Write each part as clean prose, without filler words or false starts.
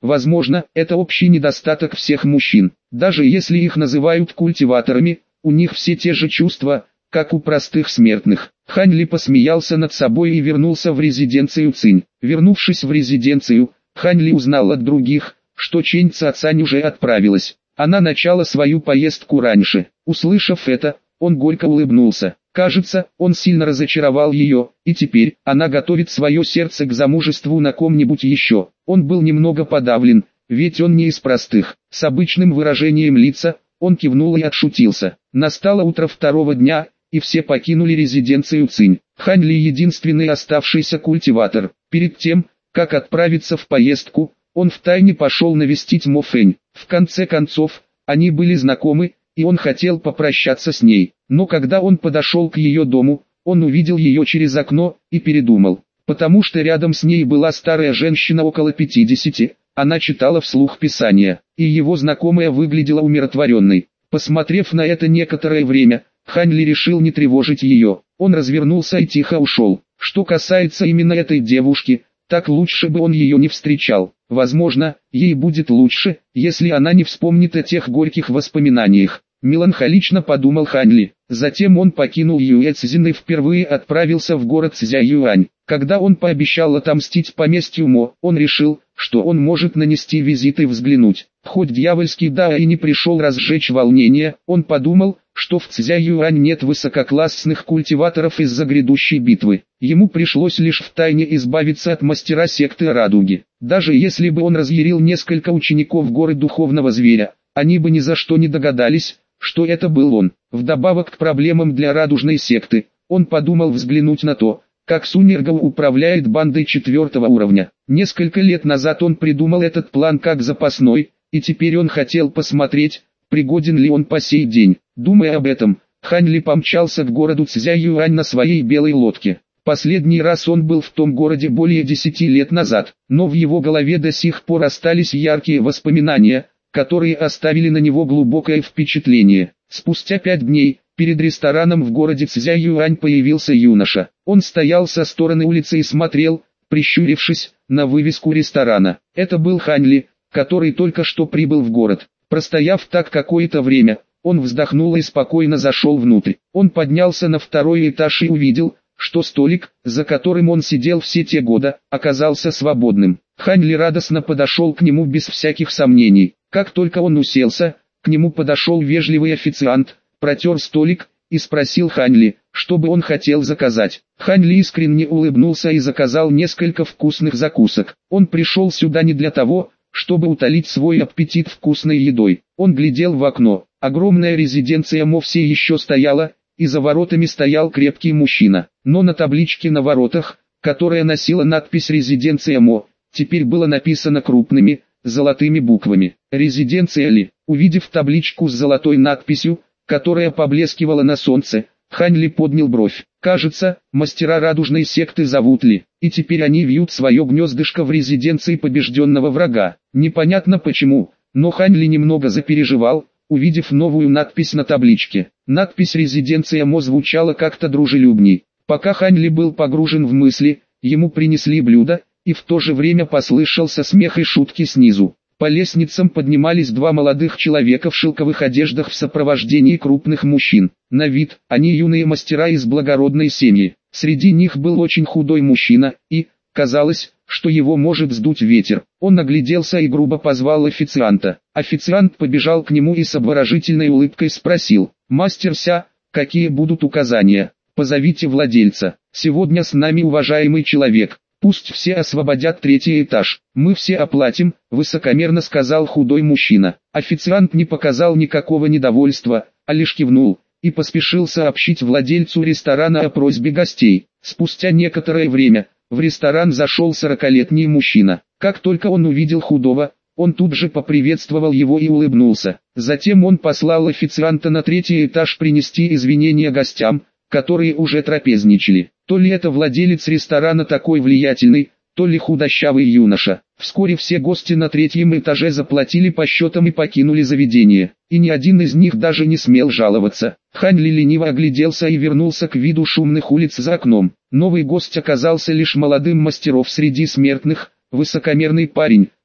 Возможно, это общий недостаток всех мужчин. Даже если их называют культиваторами, у них все те же чувства, как у простых смертных. Хань Ли посмеялся над собой и вернулся в резиденцию Цинь. Вернувшись в резиденцию, Хань Ли узнал от других, что Чэнь Цацань уже отправилась. Она начала свою поездку раньше. Услышав это, он горько улыбнулся. Кажется, он сильно разочаровал ее, и теперь она готовит свое сердце к замужеству на ком-нибудь еще. Он был немного подавлен, ведь он не из простых. С обычным выражением лица, он кивнул и отшутился. Настало утро второго дня, и все покинули резиденцию Цинь. Хань Ли единственный оставшийся культиватор. Перед тем, как отправиться в поездку, он втайне пошел навестить Мо Фэнь. В конце концов, они были знакомы, и он хотел попрощаться с ней. Но когда он подошел к ее дому, он увидел ее через окно и передумал. Потому что рядом с ней была старая женщина около 50, она читала вслух Писание, и его знакомая выглядела умиротворенной. Посмотрев на это некоторое время, Хань Ли решил не тревожить ее. Он развернулся и тихо ушел. Что касается именно этой девушки, так лучше бы он ее не встречал. Возможно, ей будет лучше, если она не вспомнит о тех горьких воспоминаниях. Меланхолично подумал Хань Ли. Затем он покинул Юэцзин и впервые отправился в город Цзяюань. Когда он пообещал отомстить поместью Мо, он решил, что он может нанести визит и взглянуть. Хоть дьявольский да и не пришел разжечь волнение, он подумал, что в Цзяюань нет высококлассных культиваторов из-за грядущей битвы. Ему пришлось лишь втайне избавиться от мастера секты Радуги. Даже если бы он разъярил несколько учеников горы Духовного Зверя, они бы ни за что не догадались, что это был он. Вдобавок к проблемам для радужной секты, он подумал взглянуть на то, как Сунергал управляет бандой 4-го уровня. Несколько лет назад он придумал этот план как запасной, и теперь он хотел посмотреть, пригоден ли он по сей день. Думая об этом, Хань Ли помчался к городу Цзяюань на своей белой лодке. Последний раз он был в том городе более 10 лет назад, но в его голове до сих пор остались яркие воспоминания, которые оставили на него глубокое впечатление. Спустя 5 дней, перед рестораном в городе Цзяюань появился юноша. Он стоял со стороны улицы и смотрел, прищурившись, на вывеску ресторана. Это был Хань Ли, который только что прибыл в город. Простояв так какое-то время, он вздохнул и спокойно зашел внутрь. Он поднялся на второй этаж и увидел, что столик, за которым он сидел все те годы, оказался свободным. Хань Ли радостно подошел к нему без всяких сомнений. Как только он уселся, к нему подошел вежливый официант, протер столик и спросил Хань Ли, что бы он хотел заказать. Хань Ли искренне улыбнулся и заказал несколько вкусных закусок. Он пришел сюда не для того, чтобы утолить свой аппетит вкусной едой. Он глядел в окно. Огромная резиденция Мо все еще стояла, и за воротами стоял крепкий мужчина. Но на табличке на воротах, которая носила надпись «Резиденция Мо», теперь было написано крупными, золотыми буквами «Резиденция Ли». Увидев табличку с золотой надписью, которая поблескивала на солнце, Хань Ли поднял бровь. Кажется, мастера радужной секты зовут Ли, и теперь они вьют свое гнездышко в резиденции побежденного врага. Непонятно почему, но Хань Ли немного запереживал, увидев новую надпись на табличке. Надпись «Резиденция Мо» звучала как-то дружелюбней. Пока Хань Ли был погружен в мысли, ему принесли блюдо, и в то же время послышался смех и шутки снизу. По лестницам поднимались два молодых человека в шелковых одеждах в сопровождении крупных мужчин. На вид, они юные мастера из благородной семьи. Среди них был очень худой мужчина, и, казалось, что его может сдуть ветер. Он огляделся и грубо позвал официанта. Официант побежал к нему и с обворожительной улыбкой спросил: «Мастер Ся, какие будут указания? Позовите владельца. Сегодня с нами уважаемый человек. Пусть все освободят 3-й этаж. Мы все оплатим», — высокомерно сказал худой мужчина. Официант не показал никакого недовольства, а лишь кивнул и поспешил сообщить владельцу ресторана о просьбе гостей. Спустя некоторое время в ресторан зашел 40-летний мужчина. Как только он увидел худого, он тут же поприветствовал его и улыбнулся. Затем он послал официанта на 3-й этаж принести извинения гостям, которые уже трапезничали. То ли это владелец ресторана такой влиятельный, то ли худощавый юноша. Вскоре все гости на 3-м этаже заплатили по счетам и покинули заведение. И ни один из них даже не смел жаловаться. Хань Ли лениво огляделся и вернулся к виду шумных улиц за окном. Новый гость оказался лишь молодым мастеров среди смертных, высокомерный парень,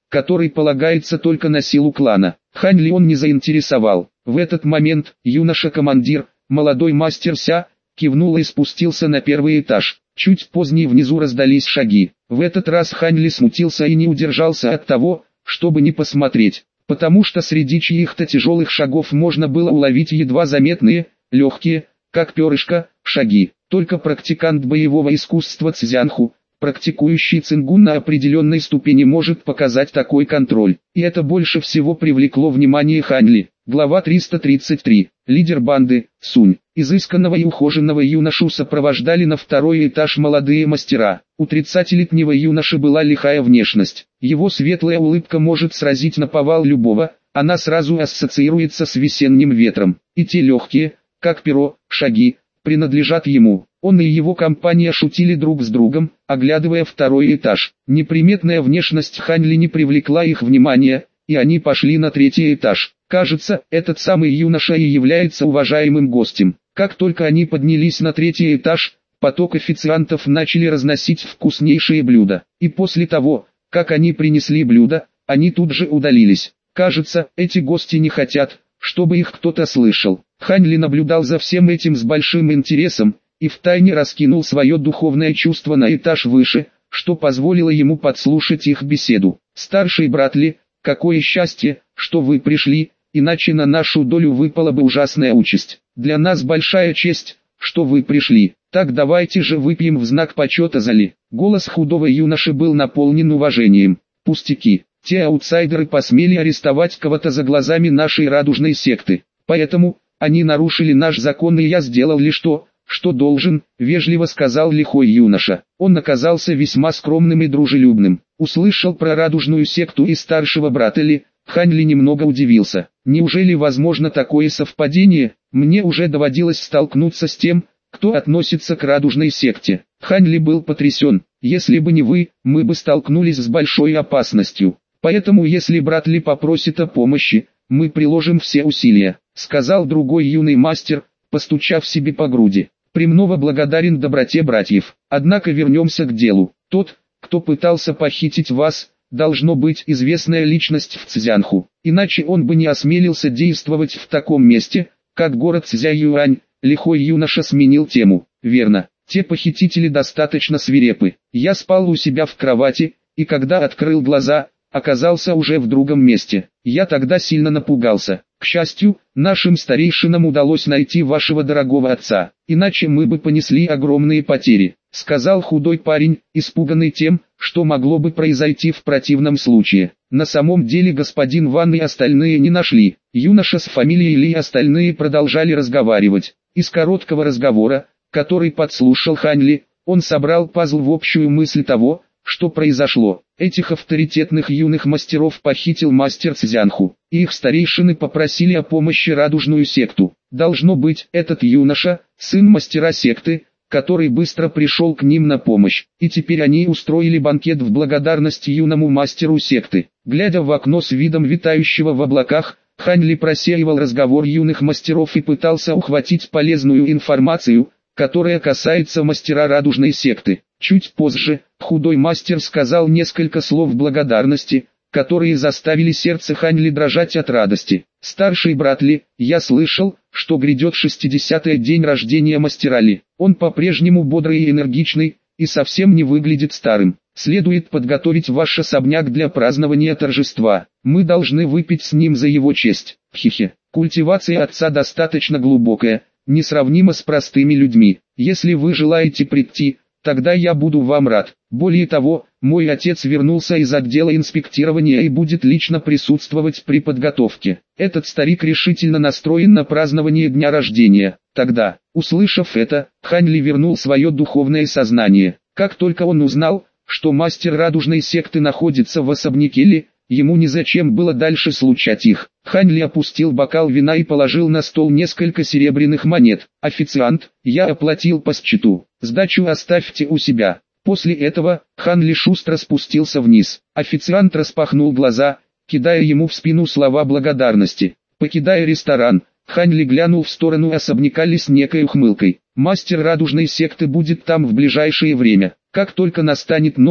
который полагается только на силу клана. Хань Ли он не заинтересовал. В этот момент юноша-командир, молодой мастер Ся, кивнул и спустился на первый этаж. Чуть позднее внизу раздались шаги. В этот раз Хань Ли смутился и не удержался от того, чтобы не посмотреть, потому что среди чьих-то тяжелых шагов можно было уловить едва заметные, легкие, как перышко, шаги. Только практикант боевого искусства Цзянху, практикующий цингун на определенной ступени, может показать такой контроль. И это больше всего привлекло внимание Хань Ли. Глава 333. Лидер банды, Сунь. Изысканного и ухоженного юношу сопровождали на второй этаж молодые мастера. У 30-летнего юноши была лихая внешность. Его светлая улыбка может сразить наповал любого, она сразу ассоциируется с весенним ветром. И те легкие, как перо, шаги, принадлежат ему. Он и его компания шутили друг с другом, оглядывая второй этаж. Неприметная внешность Хань Ли не привлекла их внимания, и они пошли на третий этаж. Кажется, этот самый юноша и является уважаемым гостем. Как только они поднялись на третий этаж, поток официантов начали разносить вкуснейшие блюда. И после того, как они принесли блюда, они тут же удалились. Кажется, эти гости не хотят, чтобы их кто-то слышал. Хань Ли наблюдал за всем этим с большим интересом, и втайне раскинул свое духовное чувство на этаж выше, что позволило ему подслушать их беседу. «Старший брат Ли, какое счастье, что вы пришли, иначе на нашу долю выпала бы ужасная участь. Для нас большая честь, что вы пришли. Так давайте же выпьем в знак почета за Ли». Голос худого юноши был наполнен уважением. «Пустяки, те аутсайдеры посмели арестовать кого-то за глазами нашей радужной секты. Поэтому, они нарушили наш закон, и я сделал лишь то, что должен», — вежливо сказал лихой юноша. Он оказался весьма скромным и дружелюбным. Услышал про радужную секту и старшего брата Ли, Хань Ли немного удивился. Неужели возможно такое совпадение? Мне уже доводилось столкнуться с тем, кто относится к радужной секте. Хань Ли был потрясен. Если бы не вы, мы бы столкнулись с большой опасностью. Поэтому если брат Ли попросит о помощи, мы приложим все усилия, сказал другой юный мастер, постучав себе по груди. Премного благодарен доброте братьев. Однако вернемся к делу. Тот, кто пытался похитить вас, должно быть известная личность в Цзянху. Иначе он бы не осмелился действовать в таком месте, как город Цзяюань. Лихой юноша сменил тему. Верно, те похитители достаточно свирепы. Я спал у себя в кровати, и когда открыл глаза, оказался уже в другом месте. Я тогда сильно напугался. К счастью, нашим старейшинам удалось найти вашего дорогого отца, иначе мы бы понесли огромные потери, сказал худой парень, испуганный тем, что могло бы произойти в противном случае. На самом деле господин Ван и остальные не нашли. Юноша с фамилией Ли и остальные продолжали разговаривать. Из короткого разговора, который подслушал Хань Ли, он собрал пазл в общую мысль того, что произошло. Этих авторитетных юных мастеров похитил мастер Цзянху, и их старейшины попросили о помощи радужную секту. Должно быть, этот юноша, сын мастера секты, который быстро пришел к ним на помощь, и теперь они устроили банкет в благодарность юному мастеру секты. Глядя в окно с видом витающего в облаках, Хань Ли просеивал разговор юных мастеров и пытался ухватить полезную информацию, которая касается мастера радужной секты. Чуть позже, худой мастер сказал несколько слов благодарности, которые заставили сердце Хань Ли дрожать от радости. «Старший брат Ли, я слышал, что грядет 60-й день рождения мастера Ли. Он по-прежнему бодрый и энергичный, и совсем не выглядит старым. Следует подготовить ваш особняк для празднования торжества. Мы должны выпить с ним за его честь». Хихи. Культивация отца достаточно глубокая, несравнима с простыми людьми. Если вы желаете прийти, тогда я буду вам рад. Более того, мой отец вернулся из отдела инспектирования и будет лично присутствовать при подготовке. Этот старик решительно настроен на празднование дня рождения. Тогда, услышав это, Хань Ли вернул свое духовное сознание. Как только он узнал, что мастер радужной секты находится в особняке Ли, ему незачем было дальше случать их. Хань Ли опустил бокал вина и положил на стол несколько серебряных монет. «Официант, я оплатил по счету. Сдачу оставьте у себя». После этого, Хань Ли шустро спустился вниз. Официант распахнул глаза, кидая ему в спину слова благодарности. Покидая ресторан, Хань Ли глянул в сторону особняка Ли с некой ухмылкой. Мастер радужной секты будет там в ближайшее время. Как только настанет ночь,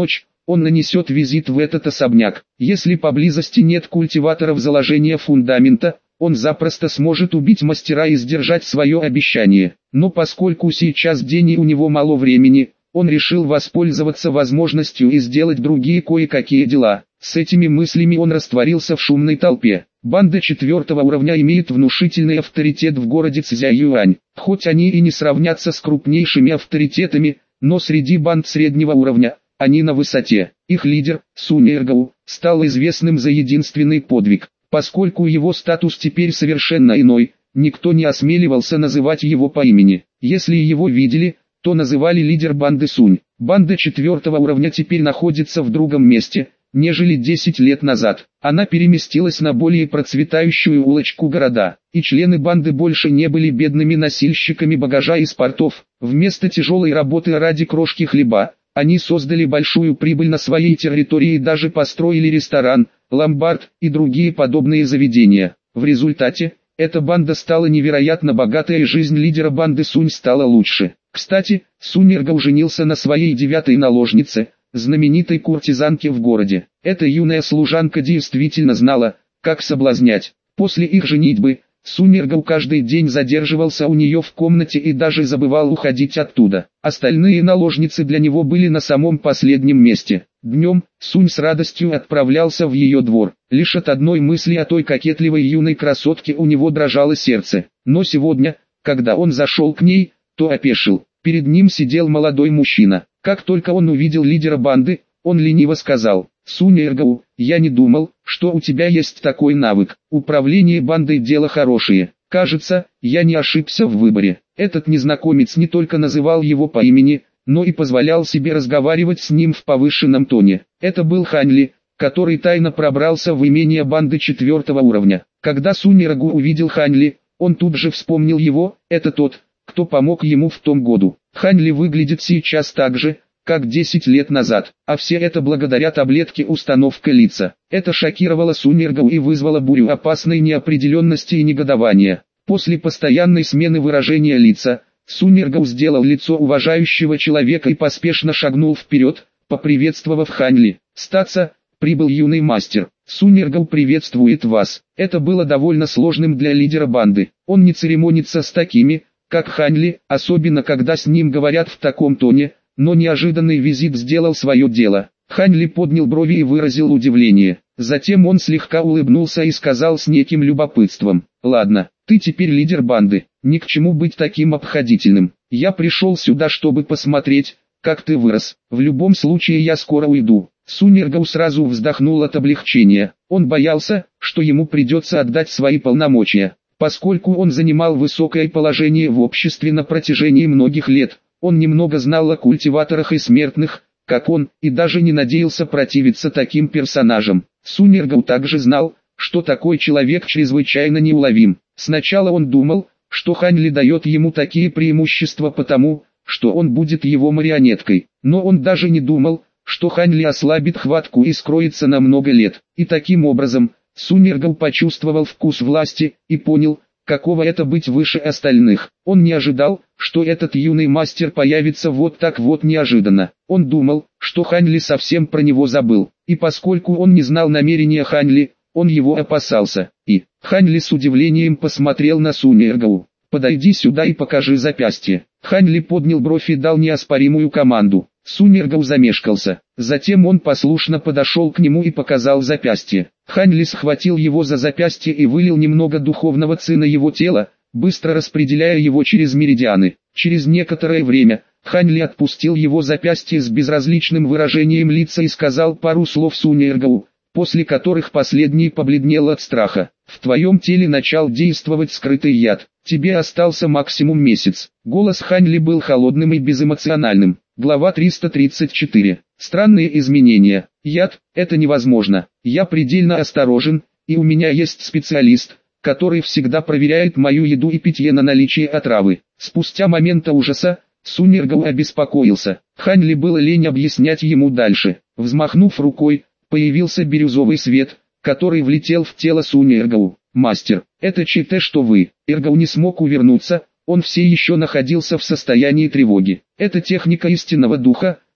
он нанесет визит в этот особняк. Если поблизости нет культиваторов заложения фундамента, он запросто сможет убить мастера и сдержать свое обещание. Но поскольку сейчас день и у него мало времени, он решил воспользоваться возможностью и сделать другие кое-какие дела. С этими мыслями он растворился в шумной толпе. Банда 4-го уровня имеет внушительный авторитет в городе Цзяюань. Хоть они и не сравнятся с крупнейшими авторитетами, но среди банд среднего уровня они на высоте. Их лидер, Сунь Эргоу, стал известным за единственный подвиг. Поскольку его статус теперь совершенно иной, никто не осмеливался называть его по имени. Если его видели, то называли лидер банды Сунь. Банда 4-го уровня теперь находится в другом месте, нежели 10 лет назад. Она переместилась на более процветающую улочку города, и члены банды больше не были бедными носильщиками багажа из портов. Вместо тяжелой работы ради крошки хлеба, они создали большую прибыль на своей территории и даже построили ресторан, ломбард и другие подобные заведения. В результате, эта банда стала невероятно богатой и жизнь лидера банды Сунь стала лучше. Кстати, Сунь Эргоу женился на своей 9-й наложнице, знаменитой куртизанке в городе. Эта юная служанка действительно знала, как соблазнять. После их женитьбы, Сунь Эргоу каждый день задерживался у нее в комнате и даже забывал уходить оттуда. Остальные наложницы для него были на самом последнем месте. Днем, Сунь с радостью отправлялся в ее двор. Лишь от одной мысли о той кокетливой юной красотке у него дрожало сердце. Но сегодня, когда он зашел к ней, то опешил. Перед ним сидел молодой мужчина. Как только он увидел лидера банды, он лениво сказал: «Сунь Эргоу, я не думал, что у тебя есть такой навык. Управление бандой дело хорошее. Кажется, я не ошибся в выборе». Этот незнакомец не только называл его по имени, но и позволял себе разговаривать с ним в повышенном тоне. Это был Хань Ли, который тайно пробрался в имение банды 4-го уровня. Когда Сунь Эргоу увидел Хань Ли, он тут же вспомнил его. Это тот, кто помог ему в том году. Хань Ли выглядит сейчас так же, как 10 лет назад, а все это благодаря таблетке установка лица. Это шокировало Сунь Эргоу и вызвало бурю опасной неопределенности и негодования. После постоянной смены выражения лица, Сунь Эргоу сделал лицо уважающего человека и поспешно шагнул вперед, поприветствовав Хань Ли. «Статься, прибыл юный мастер. Сунь Эргоу приветствует вас». Это было довольно сложным для лидера банды. Он не церемонится с такими, как Хань Ли, особенно когда с ним говорят в таком тоне, но неожиданный визит сделал свое дело. Хань Ли поднял брови и выразил удивление. Затем он слегка улыбнулся и сказал с неким любопытством: «Ладно, ты теперь лидер банды, ни к чему быть таким обходительным. Я пришел сюда, чтобы посмотреть, как ты вырос. В любом случае я скоро уйду». Сунь Эргоу сразу вздохнул от облегчения. Он боялся, что ему придется отдать свои полномочия. Поскольку он занимал высокое положение в обществе на протяжении многих лет, он немного знал о культиваторах и смертных, как он, и даже не надеялся противиться таким персонажам. Сунь Эргоу также знал, что такой человек чрезвычайно неуловим. Сначала он думал, что Хань Ли дает ему такие преимущества потому, что он будет его марионеткой. Но он даже не думал, что Хань Ли ослабит хватку и скроется на много лет. И таким образом, Сунь Эргоу почувствовал вкус власти и понял, каково это быть выше остальных. Он не ожидал, что этот юный мастер появится вот так вот неожиданно. Он думал, что Хань Ли совсем про него забыл. И поскольку он не знал намерения Хань Ли, он его опасался. И Хань Ли с удивлением посмотрел на Сунь Эргоу. «Подойди сюда и покажи запястье». Хань Ли поднял бровь и дал неоспоримую команду. Сунь Эргоу замешкался. Затем он послушно подошел к нему и показал запястье. Хань Ли схватил его за запястье и вылил немного духовного ци на его тело, быстро распределяя его через меридианы. Через некоторое время, Хань Ли отпустил его запястье с безразличным выражением лица и сказал пару слов Сунь Эргоу, после которых последний побледнел от страха. «В твоем теле начал действовать скрытый яд. Тебе остался максимум месяц». Голос Хань Ли был холодным и безэмоциональным. Глава 334. Странные изменения. Яд – это невозможно. Я предельно осторожен, и у меня есть специалист, который всегда проверяет мою еду и питье на наличие отравы. Спустя момента ужаса, Сунь Эргоу обеспокоился. Хань Ли было лень объяснять ему дальше. Взмахнув рукой, появился бирюзовый свет, который влетел в тело Сунь Эргоу. «Мастер, это ЧТ, что вы». Эргоу не смог увернуться, он все еще находился в состоянии тревоги. Это техника истинного духа,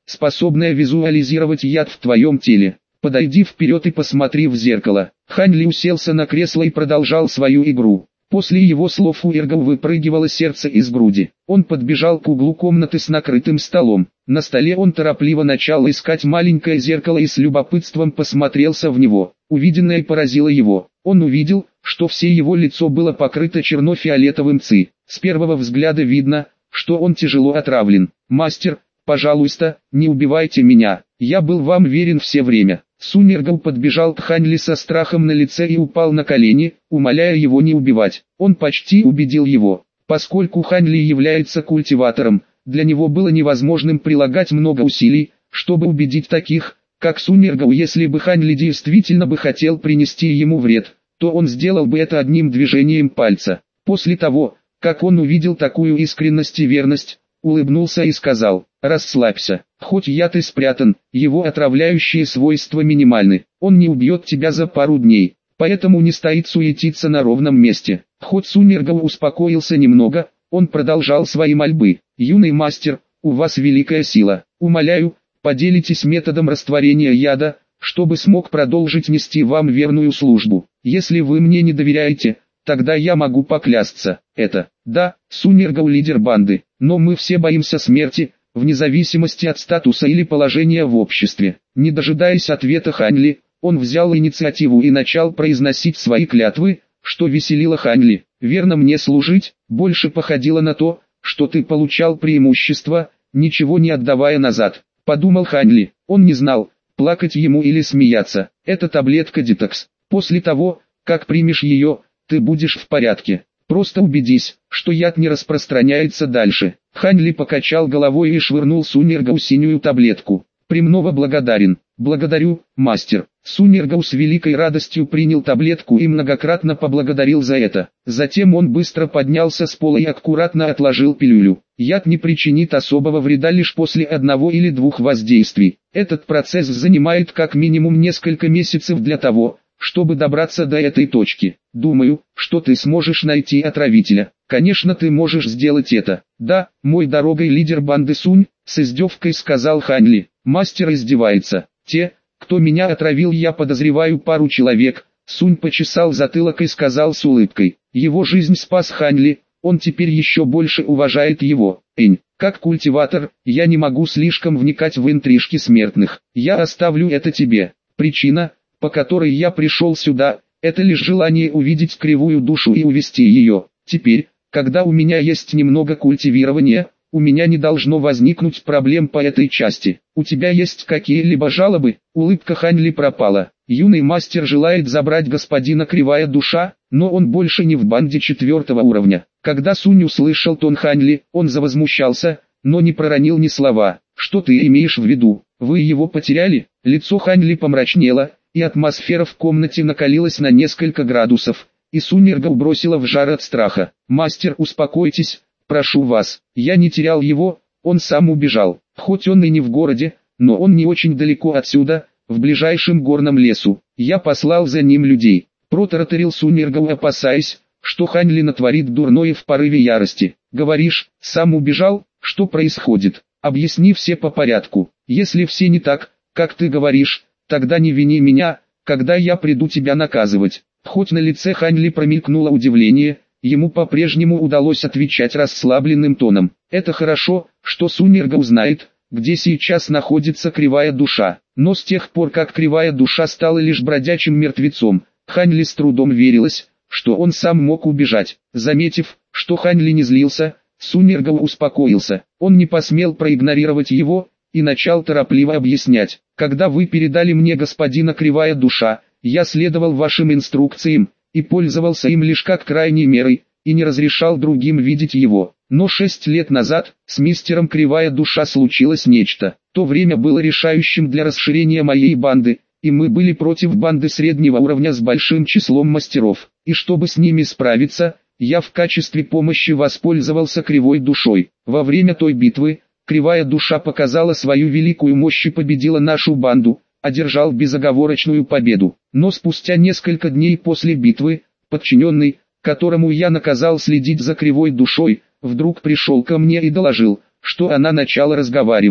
способная визуализировать яд в твоем теле. Подойди вперед и посмотри в зеркало. Хань Ли уселся на кресло и продолжал свою игру. После его слов у Эрго выпрыгивало сердце из груди. Он подбежал к углу комнаты с накрытым столом. На столе он торопливо начал искать маленькое зеркало и с любопытством посмотрелся в него. Увиденное поразило его. Он увидел, что все его лицо было покрыто черно-фиолетовым ци. С первого взгляда видно, что он тяжело отравлен. «Мастер, пожалуйста, не убивайте меня, я был вам верен все время». Сунь Эрго подбежал к Хань Ли со страхом на лице и упал на колени, умоляя его не убивать. Он почти убедил его. Поскольку Хань Ли является культиватором, для него было невозможным прилагать много усилий, чтобы убедить таких, как Сунь Эрго. Если бы Хань Ли действительно бы хотел принести ему вред, то он сделал бы это одним движением пальца. После того, как он увидел такую искренность и верность, улыбнулся и сказал: «Расслабься, хоть яд и спрятан, его отравляющие свойства минимальны, он не убьет тебя за пару дней, поэтому не стоит суетиться на ровном месте». Хоть Сунь Эрго успокоился немного, он продолжал свои мольбы: «Юный мастер, у вас великая сила, умоляю, поделитесь методом растворения яда, чтобы смог продолжить нести вам верную службу. Если вы мне не доверяете, тогда я могу поклясться, это». «Да, Сунь Эрго лидер банды, но мы все боимся смерти, вне зависимости от статуса или положения в обществе». Не дожидаясь ответа Хань Ли, он взял инициативу и начал произносить свои клятвы, что веселило Хань Ли. «Верно мне служить» больше походило на то, что ты получал преимущество, ничего не отдавая назад, подумал Хань Ли. Он не знал, плакать ему или смеяться. Это таблетка детокс. После того, как примешь ее, ты будешь в порядке. Просто убедись, что яд не распространяется дальше. Хань Ли покачал головой и швырнул Сунь Эрго синюю таблетку. «Премного благодарен». «Благодарю, мастер». Сунь Эрго с великой радостью принял таблетку и многократно поблагодарил за это. Затем он быстро поднялся с пола и аккуратно отложил пилюлю. Яд не причинит особого вреда лишь после одного или двух воздействий. Этот процесс занимает как минимум несколько месяцев для того, чтобы добраться до этой точки. Думаю, что ты сможешь найти отравителя. Конечно, ты можешь сделать это. Да, мой дорогой лидер банды Сунь, с издевкой сказал Хань Ли. Мастер издевается. Те, кто меня отравил, я подозреваю пару человек. Сунь почесал затылок и сказал с улыбкой. Его жизнь спас Хань Ли, он теперь еще больше уважает его. Как культиватор, я не могу слишком вникать в интрижки смертных. Я оставлю это тебе. Причина, по которой я пришел сюда, это лишь желание увидеть кривую душу и увести ее. Теперь, когда у меня есть немного культивирования, у меня не должно возникнуть проблем по этой части. У тебя есть какие-либо жалобы?» Улыбка Хань Ли пропала. Юный мастер желает забрать господина Кривая Душа, но он больше не в банде 4-го уровня. Когда Сунь услышал тон Хань Ли, он завозмущался, но не проронил ни слова. «Что ты имеешь в виду? Вы его потеряли?» Лицо Хань Ли помрачнело, и атмосфера в комнате накалилась на несколько градусов, и Сунь Эрго бросила в жар от страха. «Мастер, успокойтесь, прошу вас, я не терял его, он сам убежал. Хоть он и не в городе, но он не очень далеко отсюда, в ближайшем горном лесу. Я послал за ним людей», протараторил Сунь Эрго, опасаясь, что Хань Ли натворит дурное в порыве ярости. «Говоришь, сам убежал? Что происходит? Объясни все по порядку. Если все не так, как ты говоришь, тогда не вини меня, когда я приду тебя наказывать». Хоть на лице Хань Ли промелькнуло удивление, ему по-прежнему удалось отвечать расслабленным тоном. «Это хорошо, что Сунь Эрго узнает, где сейчас находится Кривая Душа». Но с тех пор, как Кривая Душа стала лишь бродячим мертвецом, Хань Ли с трудом верилось, что он сам мог убежать. Заметив, что Хань Ли не злился, Сунь Эрго успокоился. Он не посмел проигнорировать его и начал торопливо объяснять. «Когда вы передали мне господина Кривая Душа, я следовал вашим инструкциям и пользовался им лишь как крайней мерой, и не разрешал другим видеть его. Но 6 лет назад, с мистером Кривая Душа случилось нечто. То время было решающим для расширения моей банды, и мы были против банды среднего уровня с большим числом мастеров. И чтобы с ними справиться, я в качестве помощи воспользовался Кривой Душой. Во время той битвы, Кривая Душа показала свою великую мощь и победила нашу банду, одержал безоговорочную победу. Но спустя несколько дней после битвы, подчиненный, которому я наказал следить за Кривой Душой, вдруг пришел ко мне и доложил, что она начала разговаривать.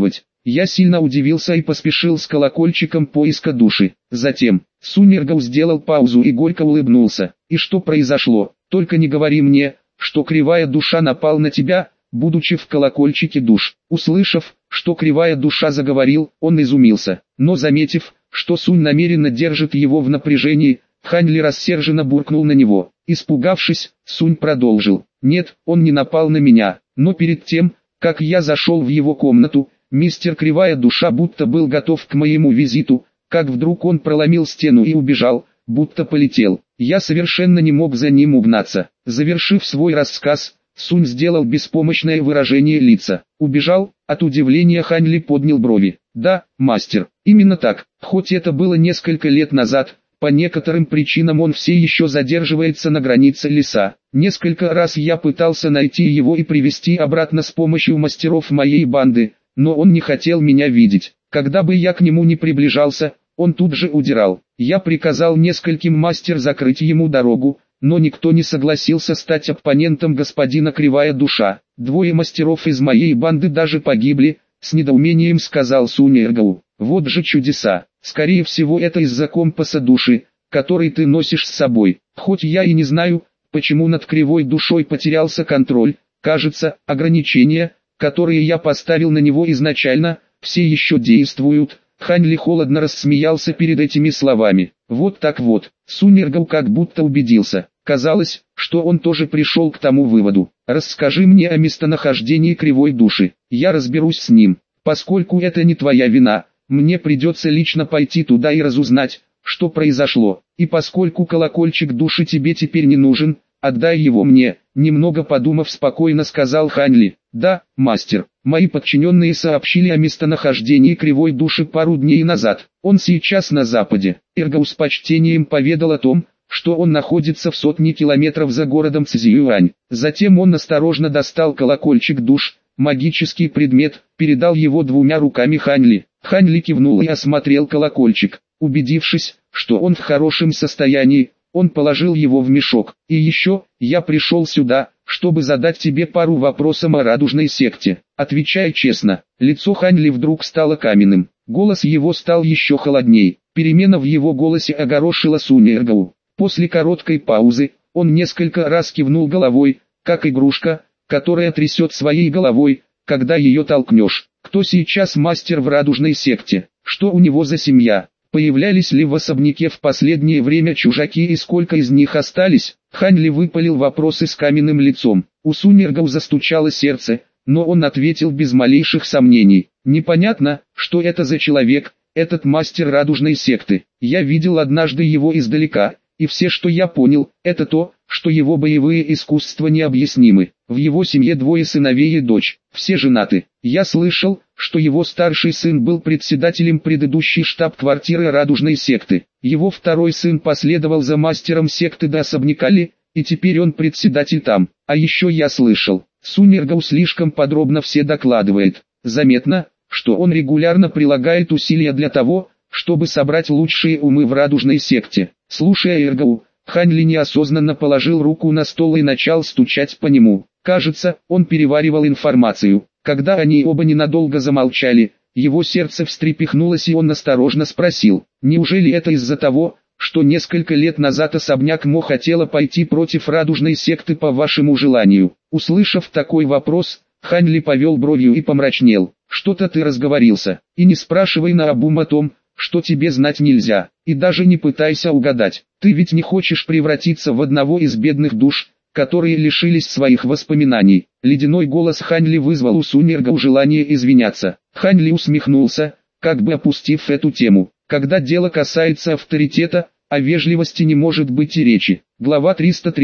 Я сильно удивился и поспешил с колокольчиком поиска души. Затем, Сунергал сделал паузу и горько улыбнулся. И что произошло? Только не говори мне, что кривая душа напал на тебя, будучи в колокольчике душ. Услышав, что кривая душа заговорил, он изумился. Но заметив, что Сунь намеренно держит его в напряжении, Хань Ли рассерженно буркнул на него. Испугавшись, Сунь продолжил. Нет, он не напал на меня, но перед тем, как я зашел в его комнату, мистер Кривая Душа будто был готов к моему визиту, как вдруг он проломил стену и убежал, будто полетел. Я совершенно не мог за ним угнаться. Завершив свой рассказ, Сунь сделал беспомощное выражение лица. Убежал, от удивления Хань Ли поднял брови. Да, мастер, именно так, хоть это было несколько лет назад. По некоторым причинам он все еще задерживается на границе леса. Несколько раз я пытался найти его и привести обратно с помощью мастеров моей банды, но он не хотел меня видеть. Когда бы я к нему не приближался, он тут же удирал. Я приказал нескольким мастер закрыть ему дорогу, но никто не согласился стать оппонентом господина Кривая Душа. 2 мастеров из моей банды даже погибли, с недоумением сказал Сунергау. Вот же чудеса. Скорее всего это из-за компаса души, который ты носишь с собой. Хоть я и не знаю, почему над Кривой Душой потерялся контроль, кажется, ограничения, которые я поставил на него изначально, все еще действуют. Хань Ли холодно рассмеялся перед этими словами. Вот так вот. Сунергал как будто убедился. Казалось, что он тоже пришел к тому выводу. Расскажи мне о местонахождении Кривой Души. Я разберусь с ним. Поскольку это не твоя вина, мне придется лично пойти туда и разузнать, что произошло. И поскольку колокольчик души тебе теперь не нужен, отдай его мне, немного подумав спокойно сказал Хань Ли. Да, мастер, мои подчиненные сообщили о местонахождении Кривой Души пару дней назад. Он сейчас на западе. Эргау с почтением поведал о том, что он находится в 100 километров за городом Цзюань. Затем он осторожно достал колокольчик душ, магический предмет, передал его 2 руками Хань Ли. Хань Ли кивнул и осмотрел колокольчик. Убедившись, что он в хорошем состоянии, он положил его в мешок. И еще, я пришел сюда, чтобы задать тебе пару вопросов о радужной секте. Отвечай честно. Лицо Хань Ли вдруг стало каменным. Голос его стал еще холодней. Перемена в его голосе огорошила Сунергау. После короткой паузы, он несколько раз кивнул головой, как игрушка, которая трясет своей головой, когда ее толкнешь. Кто сейчас мастер в радужной секте? Что у него за семья? Появлялись ли в особняке в последнее время чужаки и сколько из них остались? Хань Ли выпалил вопросы с каменным лицом. У Сунергау застучало сердце, но он ответил без малейших сомнений. Непонятно, что это за человек, этот мастер радужной секты. Я видел однажды его издалека, и все, что я понял, это то, что его боевые искусства необъяснимы. В его семье 2 сыновей и дочь, все женаты. Я слышал, что его старший сын был председателем предыдущей штаб-квартиры радужной секты. Его второй сын последовал за мастером секты до особняка Ли, и теперь он председатель там. А еще я слышал, Сунергау слишком подробно все докладывает. Заметно, что он регулярно прилагает усилия для того, чтобы собрать лучшие умы в радужной секте. Слушая Эргау, Хань Ли неосознанно положил руку на стол и начал стучать по нему. Кажется, он переваривал информацию. Когда они оба ненадолго замолчали, его сердце встрепихнулось и он осторожно спросил, неужели это из-за того, что несколько лет назад особняк Мо хотела пойти против радужной секты по вашему желанию? Услышав такой вопрос, Хань Ли повел бровью и помрачнел. Что-то ты разговорился, и не спрашивай наобум о том, что тебе знать нельзя, и даже не пытайся угадать. Ты ведь не хочешь превратиться в одного из бедных душ, которые лишились своих воспоминаний. Ледяной голос Хань Ли вызвал у Сунергау желание извиняться. Хань Ли усмехнулся, как бы опустив эту тему. Когда дело касается авторитета, о вежливости не может быть и речи. Глава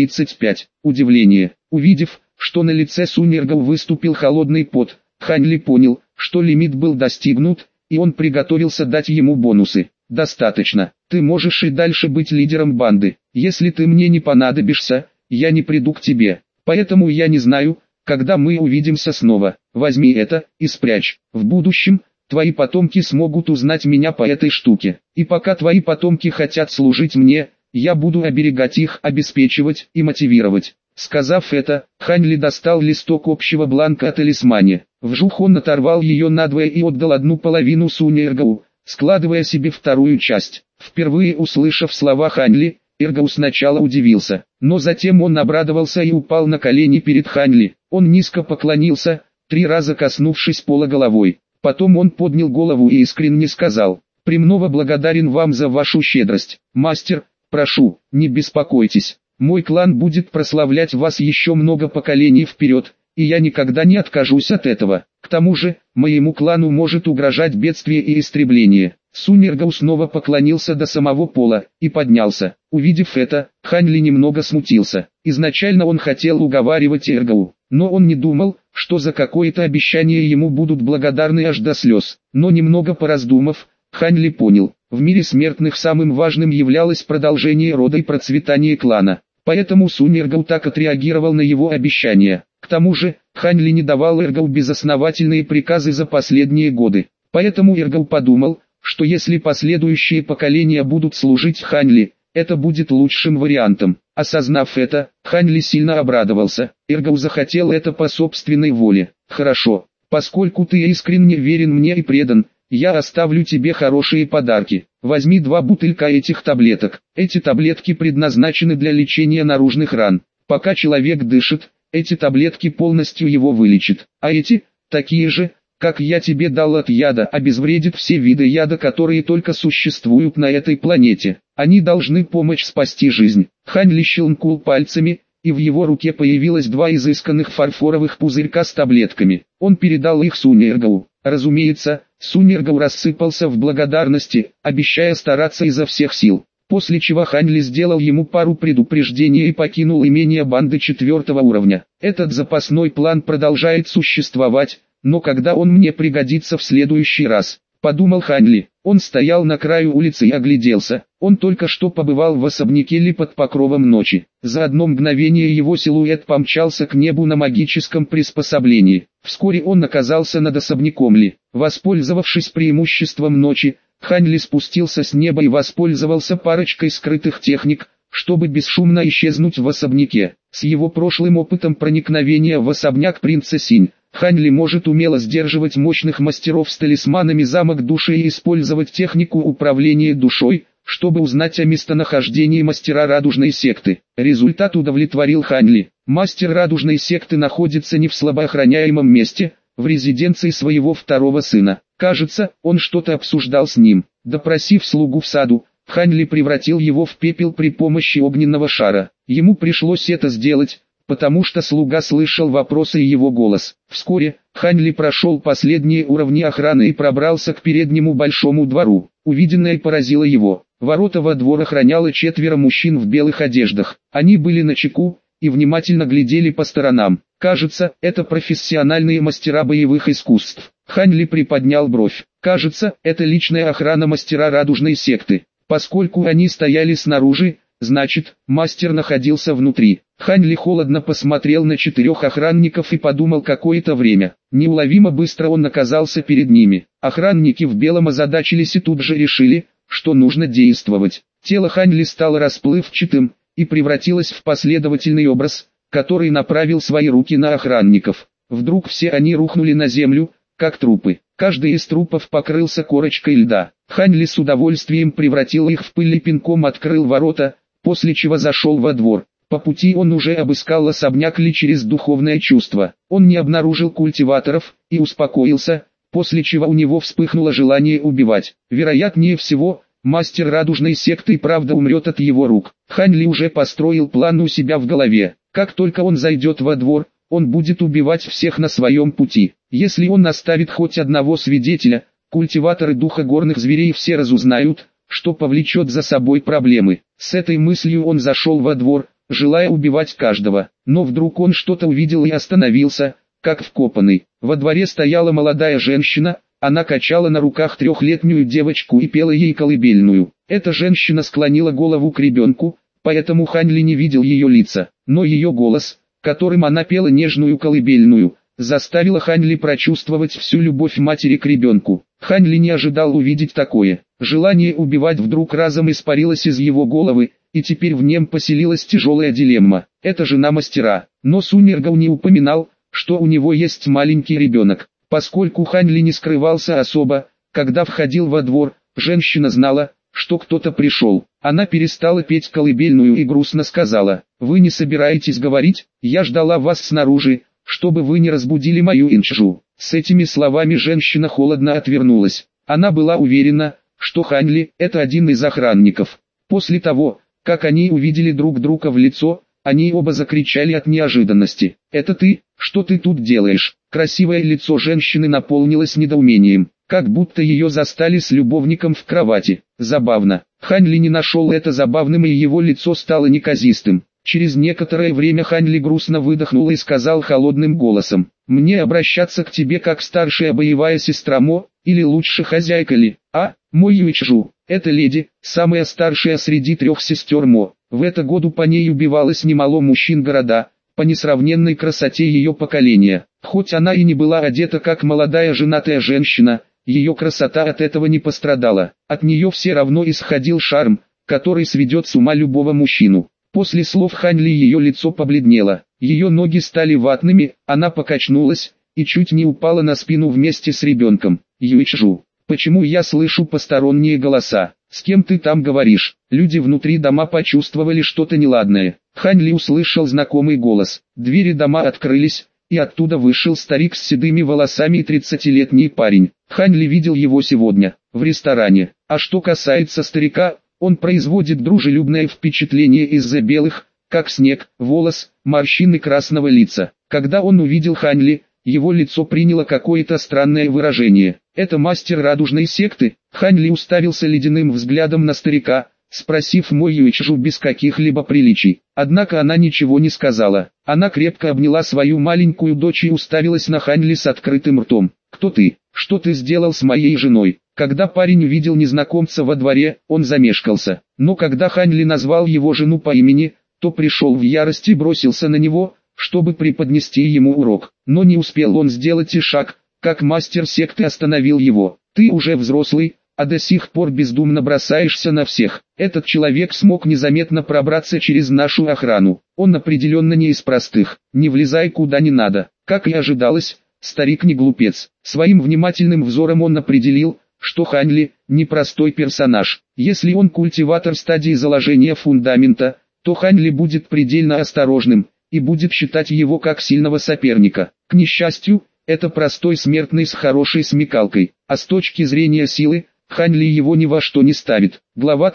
335. Удивление. Увидев, что на лице Сунергау выступил холодный пот, Хань Ли понял, что лимит был достигнут, и он приготовился дать ему бонусы. Достаточно. Ты можешь и дальше быть лидером банды. Если ты мне не понадобишься, я не приду к тебе. Поэтому я не знаю, когда мы увидимся снова. Возьми это и спрячь. В будущем твои потомки смогут узнать меня по этой штуке. И пока твои потомки хотят служить мне, я буду оберегать их, обеспечивать и мотивировать. Сказав это, Хань Ли достал листок общего бланка о талисмане. Вжух он оторвал ее надвое и отдал одну половину Сунь Эргоу, складывая себе вторую часть. Впервые услышав слова Хань Ли, Эргоу сначала удивился, но затем он обрадовался и упал на колени перед Хань Ли. Он низко поклонился, 3 раза коснувшись пола головой. Потом он поднял голову и искренне сказал: «Премного благодарен вам за вашу щедрость. Мастер, прошу, не беспокойтесь. Мой клан будет прославлять вас еще много поколений вперед, и я никогда не откажусь от этого. К тому же, моему клану может угрожать бедствие и истребление». Сунь Эргоу снова поклонился до самого пола и поднялся. Увидев это, Хань Ли немного смутился. Изначально он хотел уговаривать Эргоу, но он не думал, что за какое-то обещание ему будут благодарны аж до слез. Но немного пораздумав, Хань Ли понял, в мире смертных самым важным являлось продолжение рода и процветание клана. Поэтому Сунь Эргоу так отреагировал на его обещание. К тому же, Хань Ли не давал Эргоу безосновательные приказы за последние годы. Поэтому Эргоу подумал, что если последующие поколения будут служить Хань Ли, это будет лучшим вариантом. Осознав это, Хань Ли сильно обрадовался. Эргоу захотел это по собственной воле. «Хорошо, поскольку ты искренне верен мне и предан, я оставлю тебе хорошие подарки. Возьми 2 бутылька этих таблеток. Эти таблетки предназначены для лечения наружных ран. Пока человек дышит, эти таблетки полностью его вылечат. А эти, такие же, как я тебе дал от яда, обезвредит все виды яда, которые только существуют на этой планете. Они должны помочь спасти жизнь». Хань Ли щелкнул пальцами, и в его руке появилось 2 изысканных фарфоровых пузырька с таблетками. Он передал их Сунь Эргоу. Разумеется, Сунь Эргоу рассыпался в благодарности, обещая стараться изо всех сил. После чего Хань Ли сделал ему пару предупреждений и покинул имение банды 4-го уровня. «Этот запасной план продолжает существовать, но когда он мне пригодится в следующий раз?» — подумал Хань Ли. Он стоял на краю улицы и огляделся. Он только что побывал в особняке Ли под покровом ночи. За одно мгновение его силуэт помчался к небу на магическом приспособлении. Вскоре он оказался над особняком Ли. Воспользовавшись преимуществом ночи, Хань Ли спустился с неба и воспользовался парочкой скрытых техник, чтобы бесшумно исчезнуть в особняке. С его прошлым опытом проникновения в особняк принца Синь, Хань Ли может умело сдерживать мощных мастеров с талисманами замок души и использовать технику управления душой, чтобы узнать о местонахождении мастера радужной секты. Результат удовлетворил Хань Ли. Мастер радужной секты находится не в слабо охраняемом месте, в резиденции своего второго сына. Кажется, он что-то обсуждал с ним. Допросив слугу в саду, Хань Ли превратил его в пепел при помощи огненного шара. Ему пришлось это сделать, потому что слуга слышал вопросы и его голос. Вскоре, Хань Ли прошел последние уровни охраны и пробрался к переднему большому двору. Увиденное поразило его. Ворота во двор охраняло 4 мужчин в белых одеждах. Они были начеку и внимательно глядели по сторонам. Кажется, это профессиональные мастера боевых искусств. Хань Ли приподнял бровь. Кажется, это личная охрана мастера радужной секты. Поскольку они стояли снаружи, значит, мастер находился внутри. Хань Ли холодно посмотрел на 4 охранников и подумал какое-то время. Неуловимо быстро он оказался перед ними. Охранники в белом озадачились и тут же решили, что нужно действовать. Тело Хань Ли стало расплывчатым и превратилось в последовательный образ, который направил свои руки на охранников. Вдруг все они рухнули на землю, как трупы. Каждый из трупов покрылся корочкой льда. Хань Ли с удовольствием превратил их в пыль и пинком открыл ворота, после чего зашел во двор. По пути он уже обыскал особняк Ли через духовное чувство. Он не обнаружил культиваторов и успокоился, после чего у него вспыхнуло желание убивать. Вероятнее всего, мастер радужной секты и правда умрет от его рук. Хань Ли уже построил план у себя в голове. Как только он зайдет во двор, он будет убивать всех на своем пути. Если он оставит хоть одного свидетеля, культиваторы духа горных зверей все разузнают, что повлечет за собой проблемы. С этой мыслью он зашел во двор, желая убивать каждого. Но вдруг он что-то увидел и остановился, как вкопанный. Во дворе стояла молодая женщина, она качала на руках 3-летнюю девочку и пела ей колыбельную. Эта женщина склонила голову к ребенку, поэтому Хань Ли не видел ее лица, но ее голос, которым она пела нежную колыбельную, заставила Хань Ли прочувствовать всю любовь матери к ребенку. Хань Ли не ожидал увидеть такое. Желание убивать вдруг разом испарилось из его головы, и теперь в нем поселилась тяжелая дилемма. Это жена мастера, но Сунергал не упоминал, что у него есть маленький ребенок. Поскольку Хань Ли не скрывался особо, когда входил во двор, женщина знала, что кто-то пришел. Она перестала петь колыбельную и грустно сказала: «Вы не собираетесь говорить? Я ждала вас снаружи, чтобы вы не разбудили мою Инчжу». С этими словами женщина холодно отвернулась. Она была уверена, что Хань Ли – это один из охранников. После того, как они увидели друг друга в лицо, они оба закричали от неожиданности. «Это ты? Что ты тут делаешь?» Красивое лицо женщины наполнилось недоумением, как будто ее застали с любовником в кровати. Забавно. Хань Ли не нашел это забавным, и его лицо стало неказистым. Через некоторое время Хань Ли грустно выдохнул и сказал холодным голосом: «Мне обращаться к тебе как старшая боевая сестра Мо, или лучше хозяйка Ли? А, Мо Юйчжу, эта леди, самая старшая среди 3 сестер Мо. В это году по ней убивалось немало мужчин города, по несравненной красоте ее поколения. Хоть она и не была одета как молодая женатая женщина, ее красота от этого не пострадала. От нее все равно исходил шарм, который сведет с ума любого мужчину». После слов Хань Ли ее лицо побледнело, ее ноги стали ватными, она покачнулась и чуть не упала на спину вместе с ребенком. «Юйчжу, почему я слышу посторонние голоса? С кем ты там говоришь?» Люди внутри дома почувствовали что-то неладное. Хань Ли услышал знакомый голос. Двери дома открылись, и оттуда вышел старик с седыми волосами и 30-летний парень. Хань Ли видел его сегодня, в ресторане. А что касается старика, он производит дружелюбное впечатление из-за белых, как снег, волос, морщин и красного лица. Когда он увидел Хань Ли, его лицо приняло какое-то странное выражение. «Это мастер радужной секты?» Хань Ли уставился ледяным взглядом на старика, спросив Мо Юйчжу без каких-либо приличий. Однако она ничего не сказала. Она крепко обняла свою маленькую дочь и уставилась на Хань Ли с открытым ртом. «Кто ты? Что ты сделал с моей женой?» Когда парень увидел незнакомца во дворе, он замешкался. Но когда Хань Ли назвал его жену по имени, то пришел в ярость и бросился на него, чтобы преподнести ему урок. Но не успел он сделать и шаг, как мастер секты остановил его. «Ты уже взрослый, а до сих пор бездумно бросаешься на всех. Этот человек смог незаметно пробраться через нашу охрану. Он определенно не из простых. Не влезай куда не надо». Как и ожидалось, старик не глупец. Своим внимательным взором он определил, что Хань Ли – непростой персонаж. Если он культиватор стадии заложения фундамента, то Хань Ли будет предельно осторожным, и будет считать его как сильного соперника. К несчастью, это простой смертный с хорошей смекалкой, а с точки зрения силы, Хань Ли его ни во что не ставит. Глава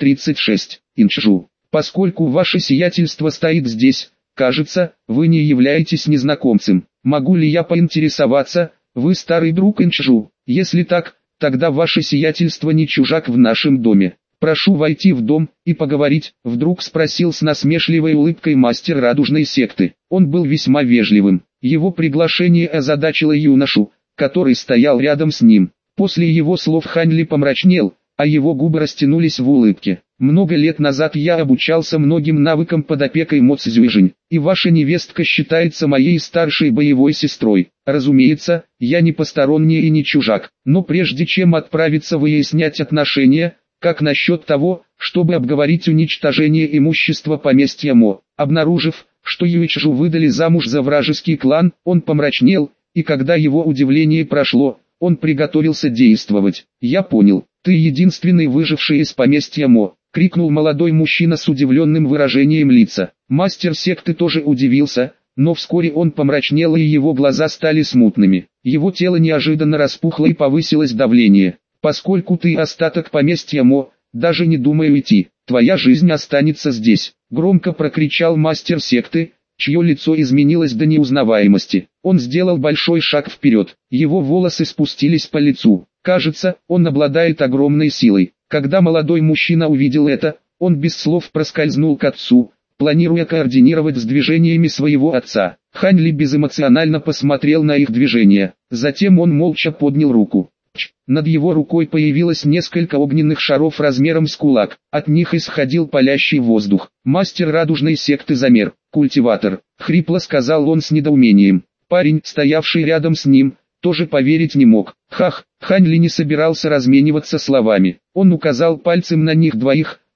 336. Инчжу. Поскольку ваше сиятельство стоит здесь, кажется, вы не являетесь незнакомцем. Могу ли я поинтересоваться, вы старый друг Инчжу? Если так, тогда ваше сиятельство не чужак в нашем доме. Прошу войти в дом и поговорить, вдруг спросил с насмешливой улыбкой мастер радужной секты. Он был весьма вежливым. Его приглашение озадачило юношу, который стоял рядом с ним. После его слов Хань Ли помрачнел, а его губы растянулись в улыбке. Много лет назад я обучался многим навыкам под опекой Мо Цзюйжинь, и ваша невестка считается моей старшей боевой сестрой. Разумеется, я не посторонний и не чужак, но прежде чем отправиться выяснять отношения, как насчет того, чтобы обговорить уничтожение имущества поместья Мо? Обнаружив, что Юйчжу выдали замуж за вражеский клан, он помрачнел, и когда его удивление прошло, он приготовился действовать. «Я понял, ты единственный выживший из поместья Мо», — крикнул молодой мужчина с удивленным выражением лица. Мастер секты тоже удивился, но вскоре он помрачнел и его глаза стали смутными. Его тело неожиданно распухло и повысилось давление. «Поскольку ты остаток поместья Мо, даже не думай уйти, твоя жизнь останется здесь», — громко прокричал мастер секты, чье лицо изменилось до неузнаваемости. Он сделал большой шаг вперед, его волосы спустились по лицу. Кажется, он обладает огромной силой. Когда молодой мужчина увидел это, он без слов проскользнул к отцу, планируя координировать с движениями своего отца. Хань Ли безэмоционально посмотрел на их движения, затем он молча поднял руку. Над его рукой появилось несколько огненных шаров размером с кулак, от них исходил палящий воздух. Мастер радужной секты замер. «Культиватор», — хрипло сказал он с недоумением. Парень, стоявший рядом с ним, тоже поверить не мог. Хань Ли не собирался размениваться словами. Он указал пальцем на них двоих,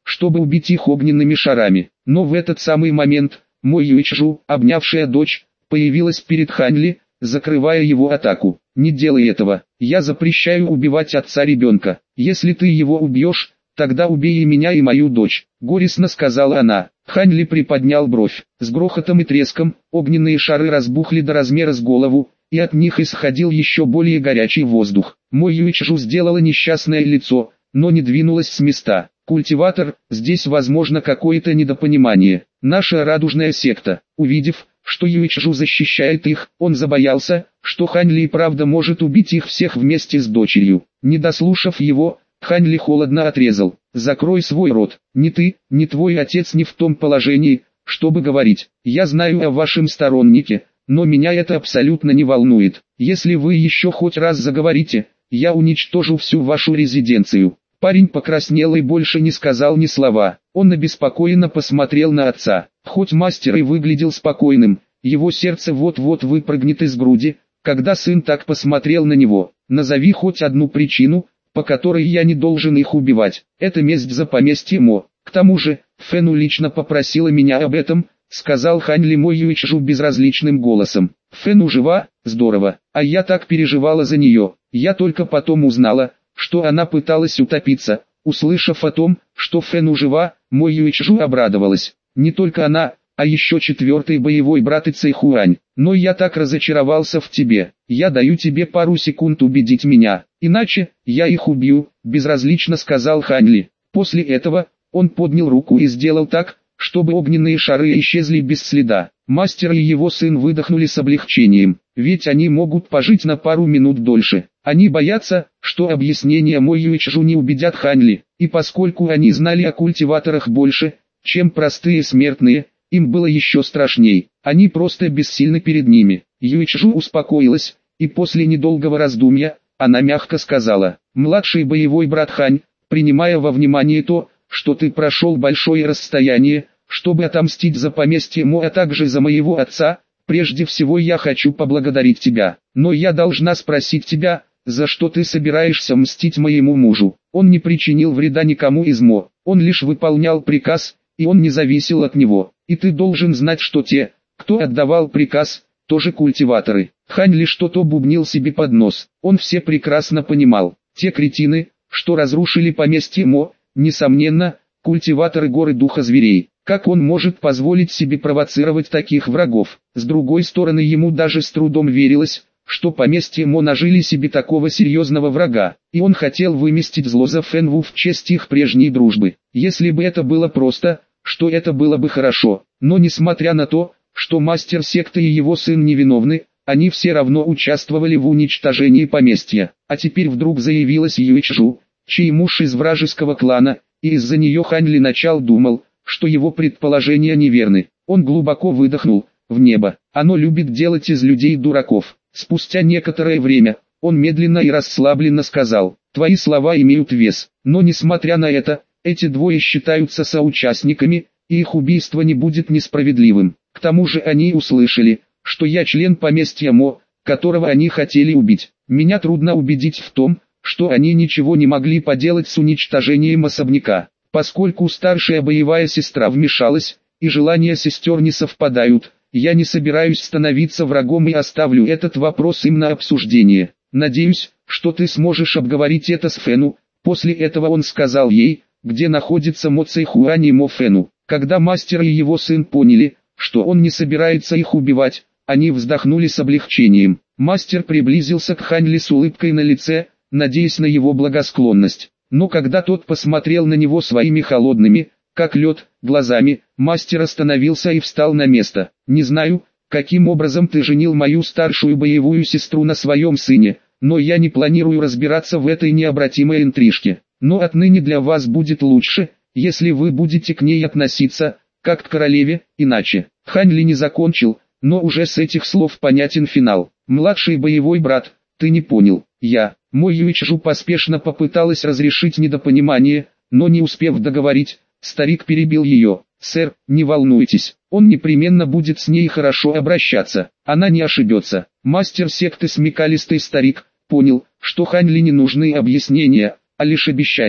чтобы убить их огненными шарами. Но в этот самый момент, Мо Юйчжу, обнявшая дочь, появилась перед Хань Ли, закрывая его атаку. «Не делай этого, я запрещаю убивать отца ребенка. Если ты его убьешь, тогда убей и меня, и мою дочь», — горестно сказала она. Хань Ли приподнял бровь. С грохотом и треском, огненные шары разбухли до размера с голову, и от них исходил еще более горячий воздух. Мо Юйчжу сделала несчастное лицо, но не двинулась с места. «Культиватор, здесь возможно какое-то недопонимание. Наша радужная секта». Увидев, что Юйчжу защищает их, он забоялся, что Хань Ли правда может убить их всех вместе с дочерью. Не дослушав его, Хань Ли холодно отрезал: «Закрой свой рот. Ни ты, ни твой отец не в том положении, чтобы говорить. Я знаю о вашем стороннике, но меня это абсолютно не волнует. Если вы еще хоть раз заговорите, я уничтожу всю вашу резиденцию». Парень покраснел и больше не сказал ни слова. Он обеспокоенно посмотрел на отца. Хоть мастер и выглядел спокойным, его сердце вот-вот выпрыгнет из груди, когда сын так посмотрел на него. «Назови хоть одну причину, по которой я не должен их убивать. Это месть за поместье Мо. К тому же, Фэну лично попросила меня об этом», — сказал Хань Ли Мо Юйчжу безразличным голосом. «Фэну жива? Здорово. А я так переживала за нее. Я только потом узнала, что она пыталась утопиться». Услышав о том, что Фэну жива, Мо Юйчжу обрадовалась. «Не только она, а еще 4-й боевой брат и Цэйхуань. Но я так разочаровался в тебе. Я даю тебе пару секунд убедить меня, иначе я их убью», — безразлично сказал Хань Ли. После этого, он поднял руку и сделал так, чтобы огненные шары исчезли без следа. Мастер и его сын выдохнули с облегчением, ведь они могут пожить на пару минут дольше. Они боятся, что объяснения Мо Юйчжу не убедят Хань Ли, и поскольку они знали о культиваторах больше, чем простые смертные, им было еще страшней. Они просто бессильны перед ними. Юйчжу успокоилась, и после недолгого раздумья, она мягко сказала: «Младший боевой брат Хань, принимая во внимание то, что ты прошел большое расстояние, чтобы отомстить за поместье Мо, а также за моего отца, прежде всего я хочу поблагодарить тебя. Но я должна спросить тебя, за что ты собираешься мстить моему мужу? Он не причинил вреда никому из Мо, он лишь выполнял приказ, и он не зависел от него. И ты должен знать, что те, кто отдавал приказ, тоже культиваторы». Хань Ли что-то бубнил себе под нос. Он все прекрасно понимал. Те кретины, что разрушили поместье Мо, несомненно, культиваторы горы духа зверей. Как он может позволить себе провоцировать таких врагов? С другой стороны, ему даже с трудом верилось, что поместье Мо нажили себе такого серьезного врага, и он хотел выместить зло за Фэнву в честь их прежней дружбы. Если бы это было просто, что это было бы хорошо, но несмотря на то, что мастер секты и его сын невиновны, они все равно участвовали в уничтожении поместья. А теперь вдруг заявилась Юйчжу, чей муж из вражеского клана, и из-за нее Хань Ли начал думал, что его предположения неверны. Он глубоко выдохнул в небо. Оно любит делать из людей дураков. Спустя некоторое время, он медленно и расслабленно сказал: «Твои слова имеют вес, но несмотря на это, эти двое считаются соучастниками, и их убийство не будет несправедливым. К тому же они услышали, что я член поместья Мо, которого они хотели убить. Меня трудно убедить в том, что они ничего не могли поделать с уничтожением особняка. Поскольку старшая боевая сестра вмешалась, и желания сестер не совпадают, я не собираюсь становиться врагом и оставлю этот вопрос им на обсуждение. Надеюсь, что ты сможешь обговорить это с Фэну». После этого он сказал ей, где находится Мо Цэйхуань и Мо Фэну. Когда мастер и его сын поняли, что он не собирается их убивать, они вздохнули с облегчением. Мастер приблизился к Хань Ли с улыбкой на лице, надеясь на его благосклонность. Но когда тот посмотрел на него своими холодными, как лед, глазами, мастер остановился и встал на место. «Не знаю, каким образом ты женил мою старшую боевую сестру на своем сыне, но я не планирую разбираться в этой необратимой интрижке. Но отныне для вас будет лучше, если вы будете к ней относиться, как к королеве, иначе». Хань Ли не закончил, но уже с этих слов понятен финал. «Младший боевой брат, ты не понял, Мо Юйчжу поспешно попыталась разрешить недопонимание, но не успев договорить, старик перебил ее. «Сэр, не волнуйтесь, он непременно будет с ней хорошо обращаться, она не ошибется». Мастер секты смекалистый старик понял, что Хань Ли не нужны объяснения, а лишь обещания.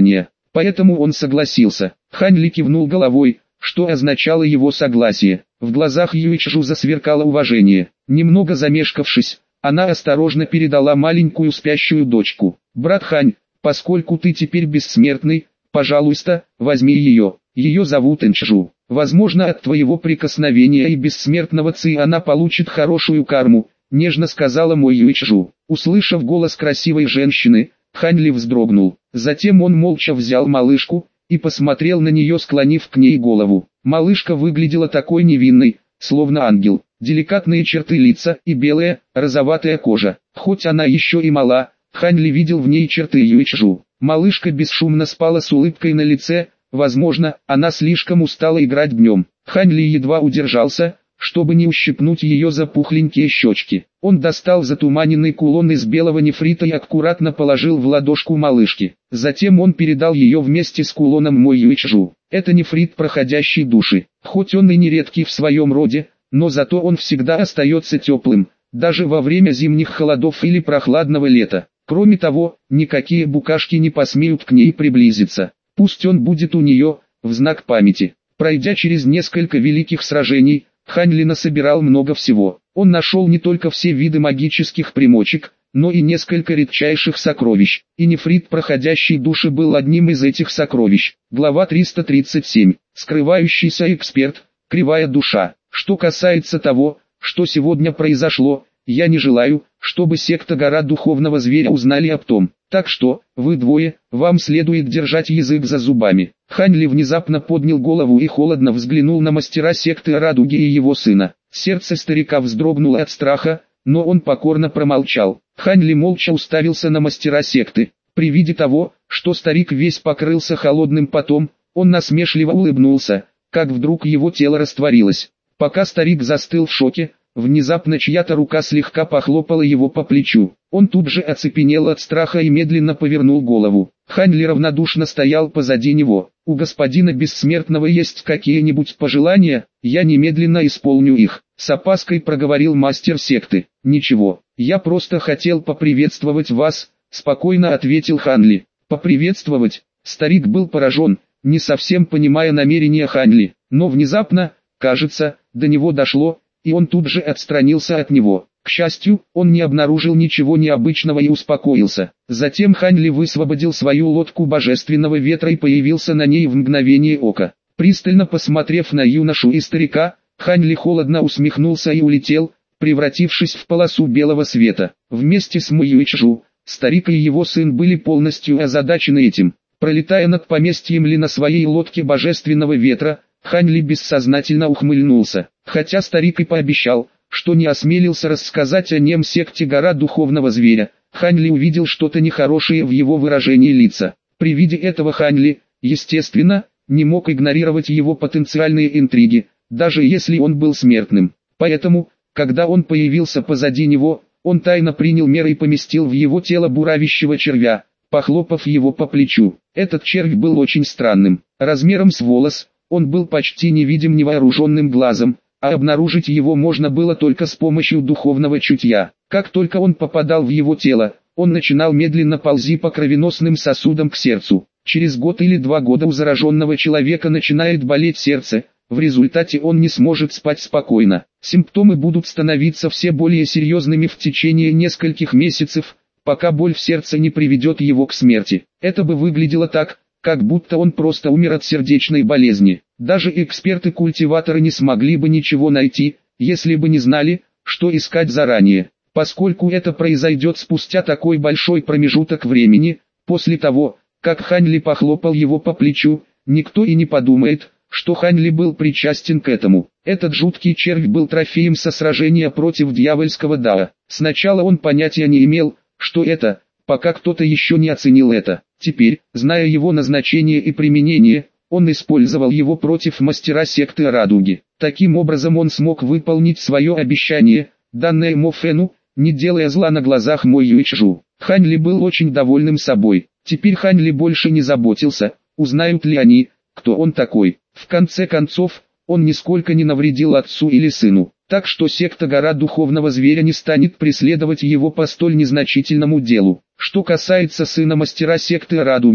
поэтому он согласился. Хань Ли кивнул головой, что означало его согласие. В глазах Юйчжу засверкало уважение. Немного замешкавшись, она осторожно передала маленькую спящую дочку. «Брат Хань, поскольку ты теперь бессмертный, пожалуйста, возьми ее. Ее зовут Энчжу. Возможно, от твоего прикосновения и бессмертного ци она получит хорошую карму», — нежно сказала мой Юйчжу. Услышав голос красивой женщины, Хань Ли вздрогнул. Затем он молча взял малышку и посмотрел на нее, склонив к ней голову. Малышка выглядела такой невинной, словно ангел. Деликатные черты лица и белая, розоватая кожа. Хоть она еще и мала, Хань Ли видел в ней черты Юйчжу. Малышка бесшумно спала с улыбкой на лице, возможно, она слишком устала играть днем. Хань Ли едва удержался, чтобы не ущипнуть ее за пухленькие щечки. Он достал затуманенный кулон из белого нефрита и аккуратно положил в ладошку малышки. Затем он передал ее вместе с кулоном мой Юйчжу. Это нефрит, проходящий души. Хоть он и не редкий в своем роде, но зато он всегда остается теплым, даже во время зимних холодов или прохладного лета. Кроме того, никакие букашки не посмеют к ней приблизиться. Пусть он будет у нее, в знак памяти. Пройдя через несколько великих сражений, Хань Ли насобирал много всего. Он нашел не только все виды магических примочек, но и несколько редчайших сокровищ. И нефрит, проходящий души, был одним из этих сокровищ. Глава 337. Скрывающийся эксперт, кривая душа. Что касается того, что сегодня произошло, я не желаю, чтобы секта Гора Духовного Зверя узнали об том. Так что, вы двое, вам следует держать язык за зубами. Хань Ли внезапно поднял голову и холодно взглянул на мастера секты Радуги и его сына. Сердце старика вздрогнуло от страха, но он покорно промолчал. Хань Ли молча уставился на мастера секты. При виде того, что старик весь покрылся холодным потом, он насмешливо улыбнулся, как вдруг его тело растворилось. Пока старик застыл в шоке, внезапно чья-то рука слегка похлопала его по плечу. Он тут же оцепенел от страха и медленно повернул голову. Хань Ли равнодушно стоял позади него. «У господина Бессмертного есть какие-нибудь пожелания? Я немедленно исполню их», — с опаской проговорил мастер секты. «Ничего, я просто хотел поприветствовать вас», — спокойно ответил Хань Ли. «Поприветствовать?» Старик был поражен, не совсем понимая намерения Хань Ли, но внезапно, кажется, до него дошло, и он тут же отстранился от него. К счастью, он не обнаружил ничего необычного и успокоился. Затем Хань Ли высвободил свою лодку божественного ветра и появился на ней в мгновение ока. Пристально посмотрев на юношу и старика, Хань Ли холодно усмехнулся и улетел, превратившись в полосу белого света. Вместе с Му Юйчжу, старик и его сын были полностью озадачены этим. Пролетая над поместьем Ли на своей лодке божественного ветра, Хань Ли бессознательно ухмыльнулся. Хотя старик и пообещал, что не осмелился рассказать о нем секте Гора Духовного Зверя, Хань Ли увидел что-то нехорошее в его выражении лица. При виде этого Хань Ли, естественно, не мог игнорировать его потенциальные интриги, даже если он был смертным. Поэтому, когда он появился позади него, он тайно принял меры и поместил в его тело буравящего червя, похлопав его по плечу. Этот червь был очень странным, размером с волос, он был почти невидим невооруженным глазом, а обнаружить его можно было только с помощью духовного чутья. Как только он попадал в его тело, он начинал медленно ползти по кровеносным сосудам к сердцу. Через год или 2 года у зараженного человека начинает болеть сердце, в результате он не сможет спать спокойно. Симптомы будут становиться все более серьезными в течение нескольких месяцев, пока боль в сердце не приведет его к смерти. Это бы выглядело так, как будто он просто умер от сердечной болезни. Даже эксперты-культиваторы не смогли бы ничего найти, если бы не знали, что искать заранее. Поскольку это произойдет спустя такой большой промежуток времени, после того, как Хань Ли похлопал его по плечу, никто и не подумает, что Хань Ли был причастен к этому. Этот жуткий червь был трофеем со сражения против дьявольского Дао. Сначала он понятия не имел, что это, пока кто-то еще не оценил это. Теперь, зная его назначение и применение, он использовал его против мастера секты Радуги. Таким образом он смог выполнить свое обещание, данное Мо Фэну, не делая зла на глазах Мо Юйчжу. Хань Ли был очень довольным собой. Теперь Хань Ли больше не заботился, узнают ли они, кто он такой. В конце концов, он нисколько не навредил отцу или сыну. Так что секта Гора Духовного Зверя не станет преследовать его по столь незначительному делу. Что касается сына мастера секты Радуги,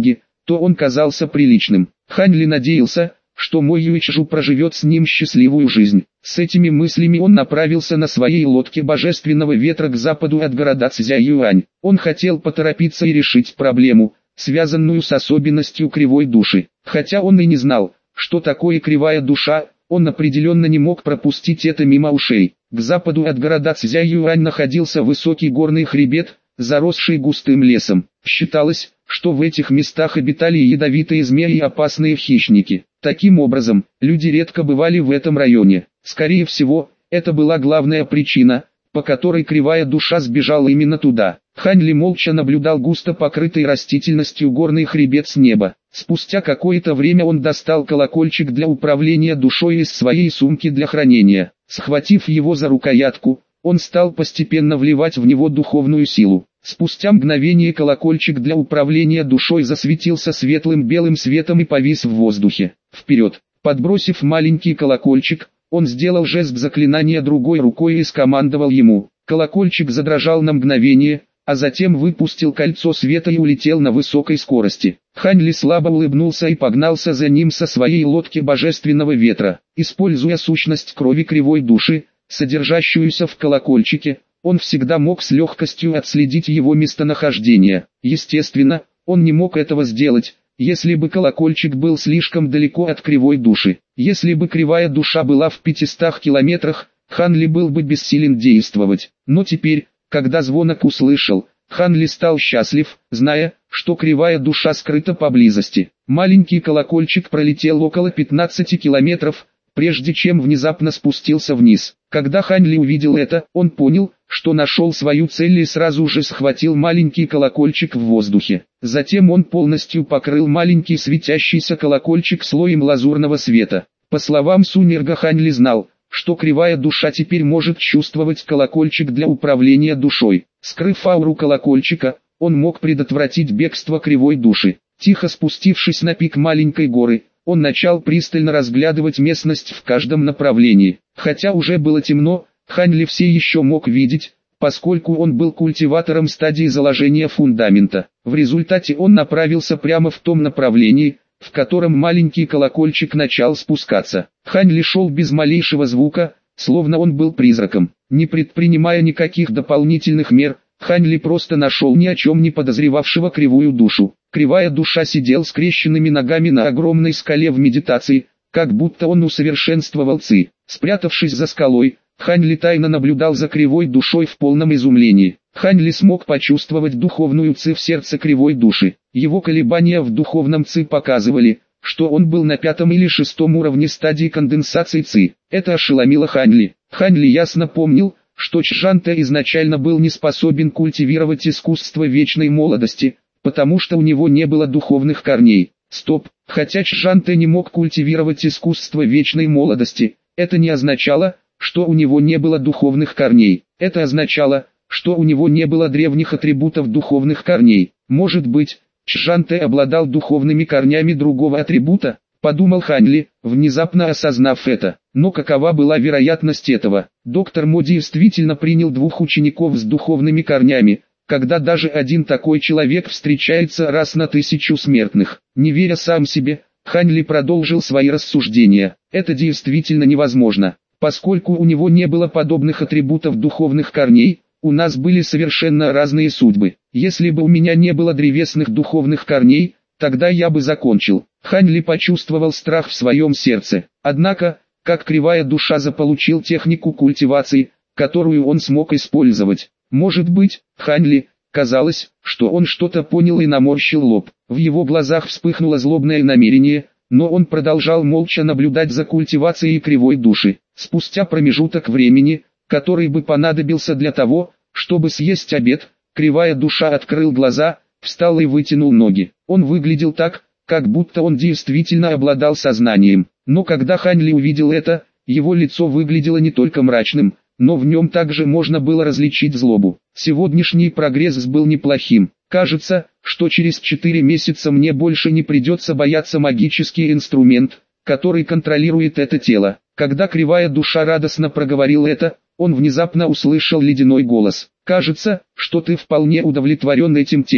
то он казался приличным. Хань Ли надеялся, что Мо Юйчжу проживет с ним счастливую жизнь. С этими мыслями он направился на своей лодке божественного ветра к западу от города Цзяюань. Он хотел поторопиться и решить проблему, связанную с особенностью кривой души. Хотя он и не знал, что такое кривая душа, он определенно не мог пропустить это мимо ушей. К западу от города Цзяюань находился высокий горный хребет, заросший густым лесом. Считалось, что в этих местах обитали ядовитые змеи и опасные хищники. Таким образом, люди редко бывали в этом районе. Скорее всего, это была главная причина, по которой кривая душа сбежала именно туда. Хань Ли молча наблюдал густо покрытый растительностью горный хребет с неба. Спустя какое-то время он достал колокольчик для управления душой из своей сумки для хранения. Схватив его за рукоятку, он стал постепенно вливать в него духовную силу. Спустя мгновение колокольчик для управления душой засветился светлым белым светом и повис в воздухе. Вперед! Подбросив маленький колокольчик, он сделал жест заклинания другой рукой и скомандовал ему. Колокольчик задрожал на мгновение, а затем выпустил кольцо света и улетел на высокой скорости. Хань Ли слабо улыбнулся и погнался за ним со своей лодки божественного ветра. Используя сущность крови кривой души, содержащуюся в колокольчике, он всегда мог с легкостью отследить его местонахождение. Естественно, он не мог этого сделать, если бы колокольчик был слишком далеко от кривой души. Если бы кривая душа была в 500 километрах, Хан Ли был бы бессилен действовать. Но теперь, когда звонок услышал, Хан Ли стал счастлив, зная, что кривая душа скрыта поблизости. Маленький колокольчик пролетел около 15 километров, прежде чем внезапно спустился вниз. Когда Хань Ли увидел это, он понял, что нашел свою цель и сразу же схватил маленький колокольчик в воздухе. Затем он полностью покрыл маленький светящийся колокольчик слоем лазурного света. По словам Сунерга, Хань Ли знал, что кривая душа теперь может чувствовать колокольчик для управления душой. Скрыв ауру колокольчика, он мог предотвратить бегство кривой души. Тихо спустившись на пик маленькой горы, он начал пристально разглядывать местность в каждом направлении. Хотя уже было темно, Хань Ли все еще мог видеть, поскольку он был культиватором стадии заложения фундамента. В результате он направился прямо в том направлении, в котором маленький колокольчик начал спускаться. Хань Ли шел без малейшего звука, словно он был призраком. Не предпринимая никаких дополнительных мер, Хань Ли просто нашел ни о чем не подозревавшего кривую душу. Кривая душа сидел скрещенными ногами на огромной скале в медитации, как будто он усовершенствовал ци. Спрятавшись за скалой, Хань Ли тайно наблюдал за кривой душой в полном изумлении. Хань Ли смог почувствовать духовную ци в сердце кривой души. Его колебания в духовном ци показывали, что он был на 5 или 6 уровне стадии конденсации ци. Это ошеломило Хань Ли. Хань Ли ясно помнил, что Чжанте изначально был не способен культивировать искусство вечной молодости, потому что у него не было духовных корней. Стоп, хотя Чжанте не мог культивировать искусство вечной молодости, это не означало, что у него не было духовных корней. Это означало, что у него не было древних атрибутов духовных корней. Может быть, Чжанте обладал духовными корнями другого атрибута, подумал Хань Ли, внезапно осознав это. Но какова была вероятность этого? Доктор Мо действительно принял 2 учеников с духовными корнями, когда даже один такой человек встречается раз на 1000 смертных. Не веря сам себе, Хань Ли продолжил свои рассуждения. Это действительно невозможно. Поскольку у него не было подобных атрибутов духовных корней, у нас были совершенно разные судьбы. Если бы у меня не было древесных духовных корней, тогда я бы закончил. Хань Ли почувствовал страх в своем сердце. Однако, как кривая душа заполучил технику культивации, которую он смог использовать. Может быть, Хань Ли, казалось, что он что-то понял и наморщил лоб. В его глазах вспыхнуло злобное намерение, но он продолжал молча наблюдать за культивацией кривой души. Спустя промежуток времени, который бы понадобился для того, чтобы съесть обед, кривая душа открыл глаза, встал и вытянул ноги. Он выглядел так, как будто он действительно обладал сознанием. Но когда Хань Ли увидел это, его лицо выглядело не только мрачным, но в нем также можно было различить злобу. Сегодняшний прогресс был неплохим. Кажется, что через 4 месяца мне больше не придется бояться магический инструмент, который контролирует это тело. Когда кривая душа радостно проговорил это, он внезапно услышал ледяной голос. «Кажется, что ты вполне удовлетворен этим телом».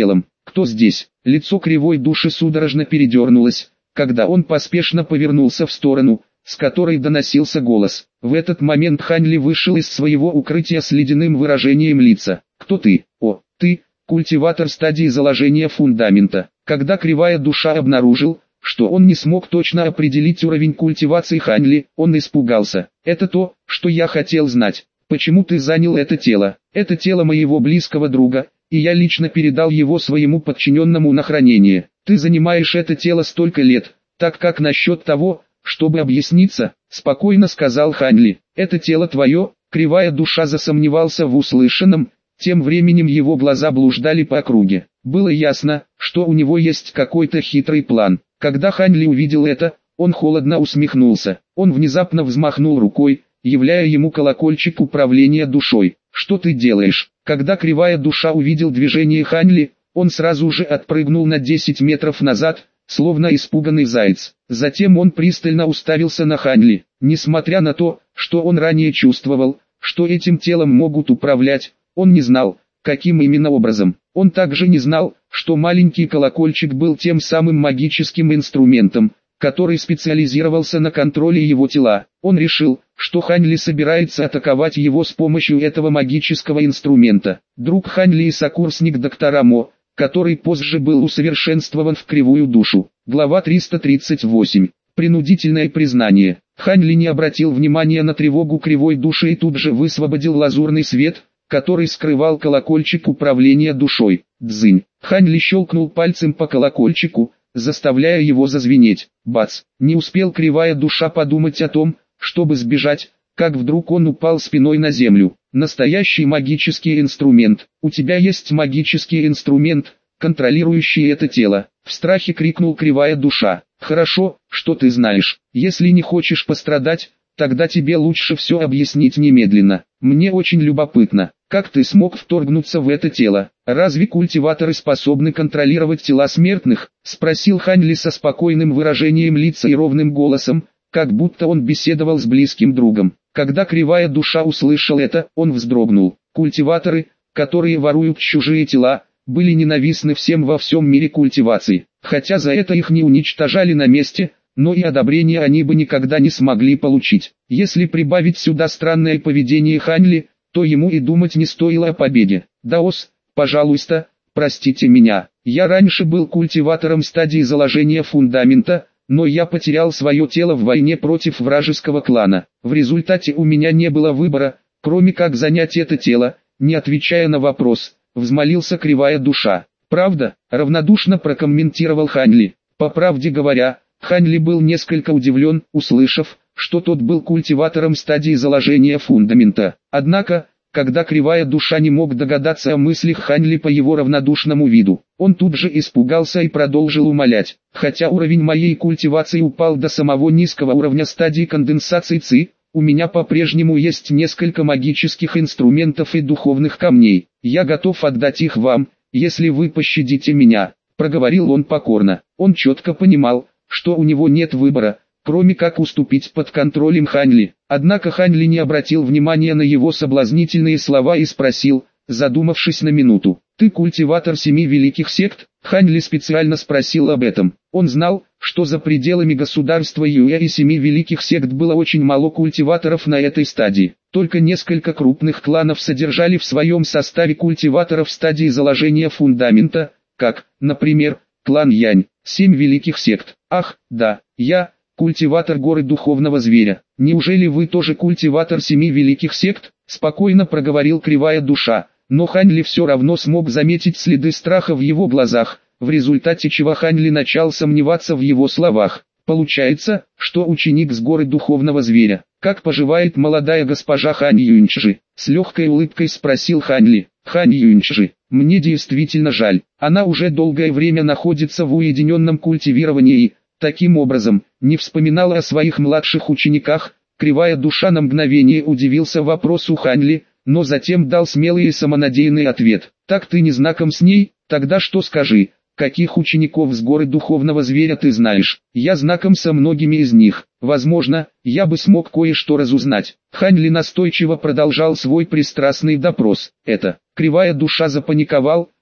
Кто здесь? Лицо кривой души судорожно передернулось, когда он поспешно повернулся в сторону, с которой доносился голос. В этот момент Хань Ли вышел из своего укрытия с ледяным выражением лица. «Кто ты?» «О, ты, культиватор стадии заложения фундамента». Когда кривая душа обнаружил, что он не смог точно определить уровень культивации Хань Ли, он испугался. «Это то, что я хотел знать. Почему ты занял это тело? Это тело моего близкого друга, и я лично передал его своему подчиненному на хранение. Ты занимаешь это тело столько лет, так как насчет того, чтобы объясниться?» — спокойно сказал Хань Ли. «Это тело твое?» Кривая душа засомневался в услышанном, тем временем его глаза блуждали по округе. Было ясно, что у него есть какой-то хитрый план. Когда Хань Ли увидел это, он холодно усмехнулся. Он внезапно взмахнул рукой, являя ему колокольчик управления душой. «Что ты делаешь?» Когда кривая душа увидел движение Хань Ли, он сразу же отпрыгнул на 10 метров назад, словно испуганный заяц. Затем он пристально уставился на Хань Ли. Несмотря на то, что он ранее чувствовал, что этим телом могут управлять, он не знал, каким именно образом. Он также не знал, что маленький колокольчик был тем самым магическим инструментом, который специализировался на контроле его тела. Он решил, что Хань Ли собирается атаковать его с помощью этого магического инструмента. Друг Хань Ли и сокурсник доктора Мо, который позже был усовершенствован в кривую душу. Глава 338. Принудительное признание. Хань Ли не обратил внимания на тревогу кривой души и тут же высвободил лазурный свет, который скрывал колокольчик управления душой. Дзынь. Хань Ли щелкнул пальцем по колокольчику, заставляя его зазвенеть. Бац! Не успел кривая душа подумать о том, чтобы сбежать, как вдруг он упал спиной на землю. Настоящий магический инструмент. У тебя есть магический инструмент, контролирующий это тело. В страхе крикнул кривая душа. Хорошо, что ты знаешь. Если не хочешь пострадать, тогда тебе лучше все объяснить немедленно. Мне очень любопытно, как ты смог вторгнуться в это тело. Разве культиваторы способны контролировать тела смертных? Спросил Хань Ли со спокойным выражением лица и ровным голосом, как будто он беседовал с близким другом. Когда кривая душа услышал это, он вздрогнул. Культиваторы, которые воруют чужие тела, были ненавистны всем во всем мире культивации. Хотя за это их не уничтожали на месте, но и одобрения они бы никогда не смогли получить. Если прибавить сюда странное поведение Хань Ли, то ему и думать не стоило о победе. «Даос, пожалуйста, простите меня. Я раньше был культиватором стадии заложения фундамента, но я потерял свое тело в войне против вражеского клана. В результате у меня не было выбора, кроме как занять это тело», не отвечая на вопрос, взмолился кривая душа. «Правда?» — равнодушно прокомментировал Хань Ли. По правде говоря, Хань Ли был несколько удивлен, услышав, что тот был культиватором стадии заложения фундамента. Однако, когда кривая душа не мог догадаться о мыслях Хань Ли по его равнодушному виду, он тут же испугался и продолжил умолять. «Хотя уровень моей культивации упал до самого низкого уровня стадии конденсации ЦИ, у меня по-прежнему есть несколько магических инструментов и духовных камней. Я готов отдать их вам, если вы пощадите меня», — проговорил он покорно. Он четко понимал, что у него нет выбора, кроме как уступить под контролем Хань Ли. Однако Хань Ли не обратил внимания на его соблазнительные слова и спросил, задумавшись на минуту: «Ты культиватор 7 великих сект?» Хань Ли специально спросил об этом. Он знал, что за пределами государства Юэ и 7 великих сект было очень мало культиваторов на этой стадии. Только несколько крупных кланов содержали в своем составе культиваторов стадии заложения фундамента, как, например, клан Янь. 7 великих сект. Ах, да, я культиватор горы духовного зверя. Неужели вы тоже культиватор 7 великих сект? Спокойно проговорил кривая душа, но Хань Ли все равно смог заметить следы страха в его глазах, в результате чего Хань Ли начал сомневаться в его словах. Получается, что ученик с горы духовного зверя. Как поживает молодая госпожа Хань Юньчжи? С легкой улыбкой спросил Хань Ли. Хань Юньчжи, мне действительно жаль. Она уже долгое время находится в уединенном культивировании и, таким образом, не вспоминала о своих младших учениках. Кривая душа на мгновение удивился вопросу Хань Ли, но затем дал смелый и самонадеянный ответ. Так ты не знаком с ней? Тогда что скажи? Каких учеников с горы духовного зверя ты знаешь? Я знаком со многими из них. Возможно, я бы смог кое-что разузнать. Хань Ли настойчиво продолжал свой пристрастный допрос. Кривая душа запаниковал,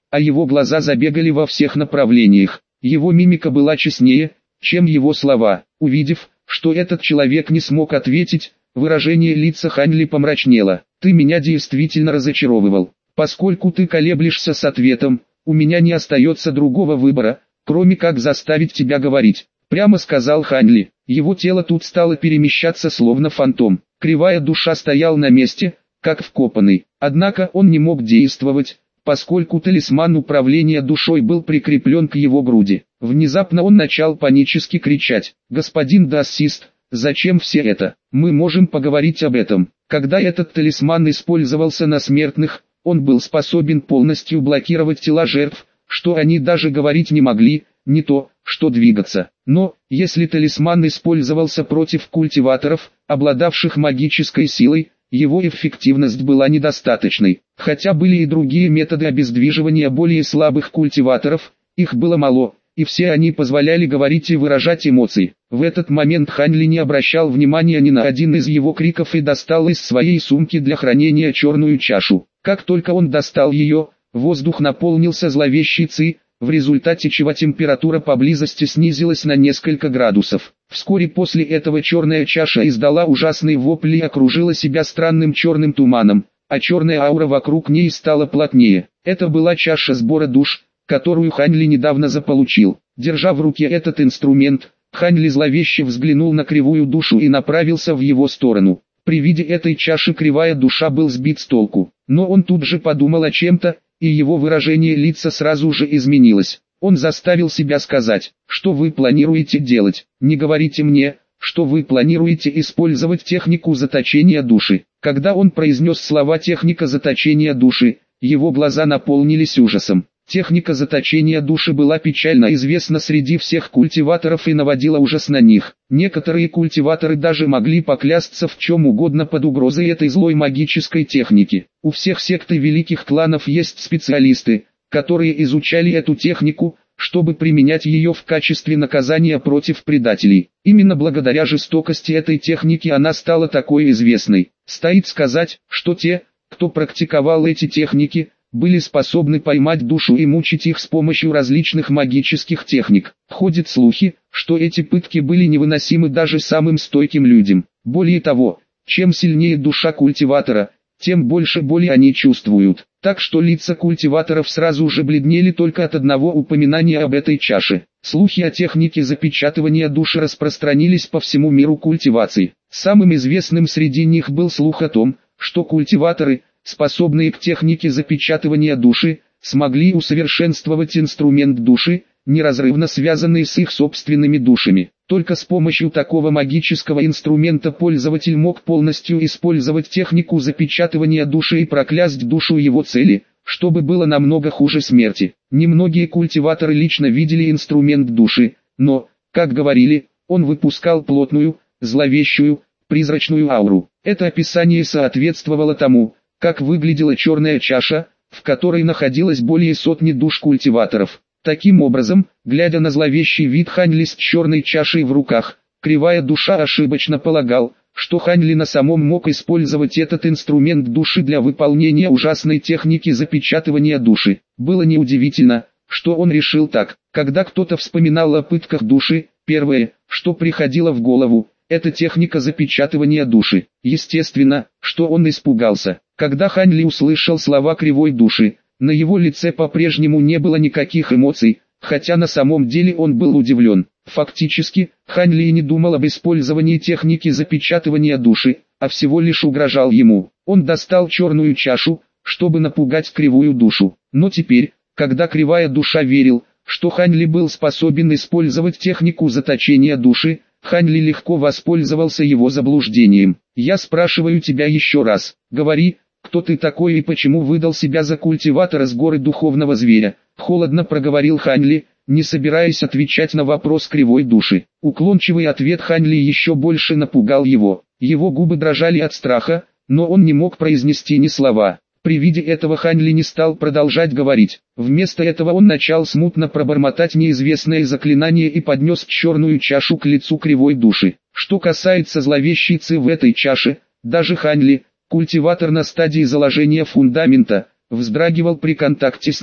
а его глаза забегали во всех направлениях. Его мимика была честнее, чем его слова. Увидев, что этот человек не смог ответить, выражение лица Хань Ли помрачнело. «Ты меня действительно разочаровывал. Поскольку ты колеблешься с ответом, у меня не остается другого выбора, кроме как заставить тебя говорить», — прямо сказал Хань Ли. Его тело тут стало перемещаться словно фантом. Кривая душа стоял на месте, как вкопанный. Однако он не мог действовать, поскольку талисман управления душой был прикреплен к его груди. Внезапно он начал панически кричать: «Господин Дассист, зачем все это? Мы можем поговорить об этом». Когда этот талисман использовался на смертных, он был способен полностью блокировать тела жертв, что они даже говорить не могли, не то, что двигаться. Но, если талисман использовался против культиваторов, обладавших магической силой, его эффективность была недостаточной. Хотя были и другие методы обездвиживания более слабых культиваторов, их было мало, и все они позволяли говорить и выражать эмоции. В этот момент Хань Ли не обращал внимания ни на один из его криков и достал из своей сумки для хранения черную чашу. Как только он достал ее, воздух наполнился зловещей ци, в результате чего температура поблизости снизилась на несколько градусов. Вскоре после этого черная чаша издала ужасный вопль и окружила себя странным черным туманом, а черная аура вокруг ней стала плотнее. Это была чаша сбора душ, которую Хань Ли недавно заполучил. Держа в руке этот инструмент, Хань Ли зловеще взглянул на кривую душу и направился в его сторону. При виде этой чаши кривая душа был сбит с толку, но он тут же подумал о чем-то, и его выражение лица сразу же изменилось. Он заставил себя сказать: «Что вы планируете делать? Не говорите мне, что вы планируете использовать технику заточения души». Когда он произнес слова «техника заточения души», его глаза наполнились ужасом. Техника заточения души была печально известна среди всех культиваторов и наводила ужас на них. Некоторые культиваторы даже могли поклясться в чем угодно под угрозой этой злой магической техники. У всех сект и великих кланов есть специалисты, которые изучали эту технику, чтобы применять ее в качестве наказания против предателей. Именно благодаря жестокости этой техники она стала такой известной. Стоит сказать, что те, кто практиковал эти техники, были способны поймать душу и мучить их с помощью различных магических техник. Ходят слухи, что эти пытки были невыносимы даже самым стойким людям. Более того, чем сильнее душа культиватора, тем больше боли они чувствуют. Так что лица культиваторов сразу же бледнели только от одного упоминания об этой чаше. Слухи о технике запечатывания души распространились по всему миру культивации. Самым известным среди них был слух о том, что культиваторы, способные к технике запечатывания души, смогли усовершенствовать инструмент души, неразрывно связанный с их собственными душами. Только с помощью такого магического инструмента пользователь мог полностью использовать технику запечатывания души и проклясть душу его цели, чтобы было намного хуже смерти. Немногие культиваторы лично видели инструмент души, но, как говорили, он выпускал плотную, зловещую, призрачную ауру. Это описание соответствовало тому, как выглядела черная чаша, в которой находилось более сотни душ культиваторов. Таким образом, глядя на зловещий вид Хань Ли с черной чашей в руках, кривая душа ошибочно полагал, что Хань Ли на самом мог использовать этот инструмент души для выполнения ужасной техники запечатывания души. Было неудивительно, что он решил так. Когда кто-то вспоминал о пытках души, первое, что приходило в голову, это техника запечатывания души. Естественно, что он испугался. Когда Хань Ли услышал слова кривой души, на его лице по-прежнему не было никаких эмоций, хотя на самом деле он был удивлен. Фактически, Хань Ли не думал об использовании техники запечатывания души, а всего лишь угрожал ему. Он достал черную чашу, чтобы напугать кривую душу. Но теперь, когда кривая душа верил, что Хань Ли был способен использовать технику заточения души, Хань Ли легко воспользовался его заблуждением. «Я спрашиваю тебя еще раз, говори, кто ты такой и почему выдал себя за культиватора с горы духовного зверя?» Холодно проговорил Хань Ли, не собираясь отвечать на вопрос кривой души. Уклончивый ответ Хань Ли еще больше напугал его. Его губы дрожали от страха, но он не мог произнести ни слова. При виде этого Хань Ли не стал продолжать говорить. Вместо этого он начал смутно пробормотать неизвестное заклинание и поднес черную чашу к лицу кривой души. Что касается зловещей ци в этой чаше, даже Хань Ли, культиватор на стадии заложения фундамента, вздрагивал при контакте с ней.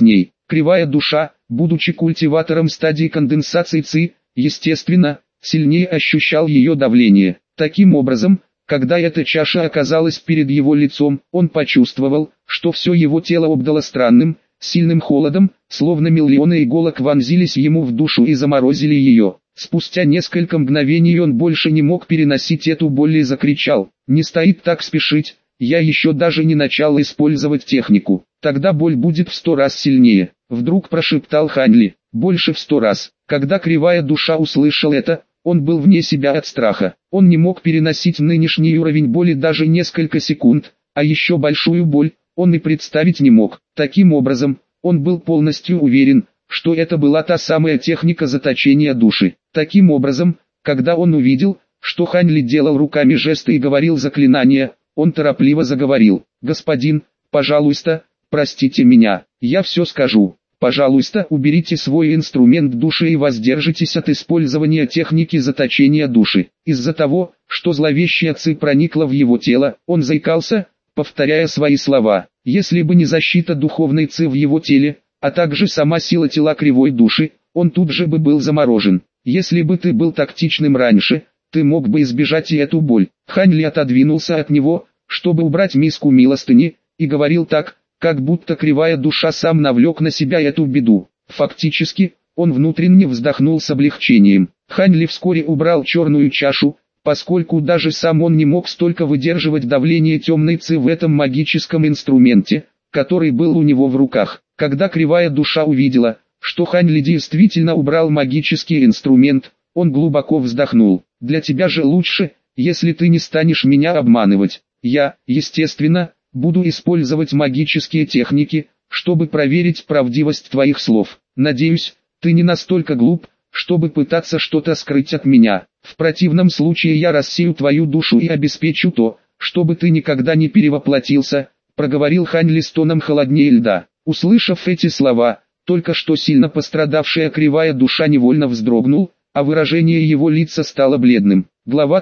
Кривая душа, будучи культиватором стадии конденсации ЦИ, естественно, сильнее ощущал ее давление. Таким образом, когда эта чаша оказалась перед его лицом, он почувствовал, что все его тело обдало странным, сильным холодом, словно миллионы иголок вонзились ему в душу и заморозили ее. Спустя несколько мгновений он больше не мог переносить эту боль и закричал: «Не стоит так спешить, я еще даже не начал использовать технику, тогда боль будет в 100 раз сильнее», вдруг прошептал Хань Ли. «Больше в 100 раз». Когда кривая душа услышал это, он был вне себя от страха. Он не мог переносить нынешний уровень боли даже несколько секунд, а еще большую боль он и представить не мог. Таким образом, он был полностью уверен, что это была та самая техника заточения души. Таким образом, когда он увидел, что Хань Ли делал руками жесты и говорил заклинания, он торопливо заговорил: «Господин, пожалуйста, простите меня, я все скажу. Пожалуйста, уберите свой инструмент души и воздержитесь от использования техники заточения души». Из-за того, что зловещая ци проникла в его тело, он заикался, повторяя свои слова. Если бы не защита духовной ци в его теле, а также сама сила тела кривой души, он тут же бы был заморожен. «Если бы ты был тактичным раньше, ты мог бы избежать и эту боль». Хань Ли отодвинулся от него, чтобы убрать миску милостыни, и говорил так, как будто кривая душа сам навлек на себя эту беду. Фактически, он внутренне вздохнул с облегчением. Хань Ли вскоре убрал черную чашу, поскольку даже сам он не мог столько выдерживать давление темной ци в этом магическом инструменте, который был у него в руках. Когда кривая душа увидела, что Хань Ли действительно убрал магический инструмент, он глубоко вздохнул. «Для тебя же лучше, если ты не станешь меня обманывать. Я, естественно, буду использовать магические техники, чтобы проверить правдивость твоих слов. Надеюсь, ты не настолько глуп, чтобы пытаться что-то скрыть от меня. В противном случае я рассею твою душу и обеспечу то, чтобы ты никогда не перевоплотился», проговорил Хань Ли с тоном холоднее льда. Услышав эти слова, только что сильно пострадавшая кривая душа невольно вздрогнул, а выражение его лица стало бледным. Глава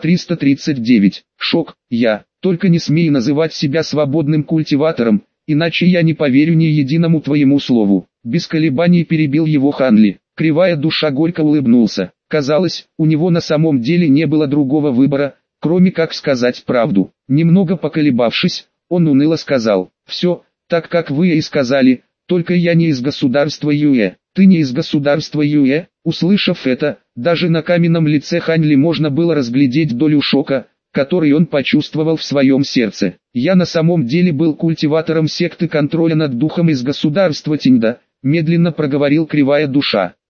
339. Шок. Только не смей называть себя свободным культиватором, иначе я не поверю ни единому твоему слову. Без колебаний перебил его Хань Ли. Кривая душа горько улыбнулся. Казалось, у него на самом деле не было другого выбора, кроме как сказать правду. Немного поколебавшись, он уныло сказал: «Все, так как вы и сказали, только я не из государства Юэ». «Ты не из государства Юэ?» Услышав это, даже на каменном лице Хань Ли можно было разглядеть долю шока, который он почувствовал в своем сердце. «Я на самом деле был культиватором секты контроля над духом из государства Тиньда», медленно проговорил кривая душа.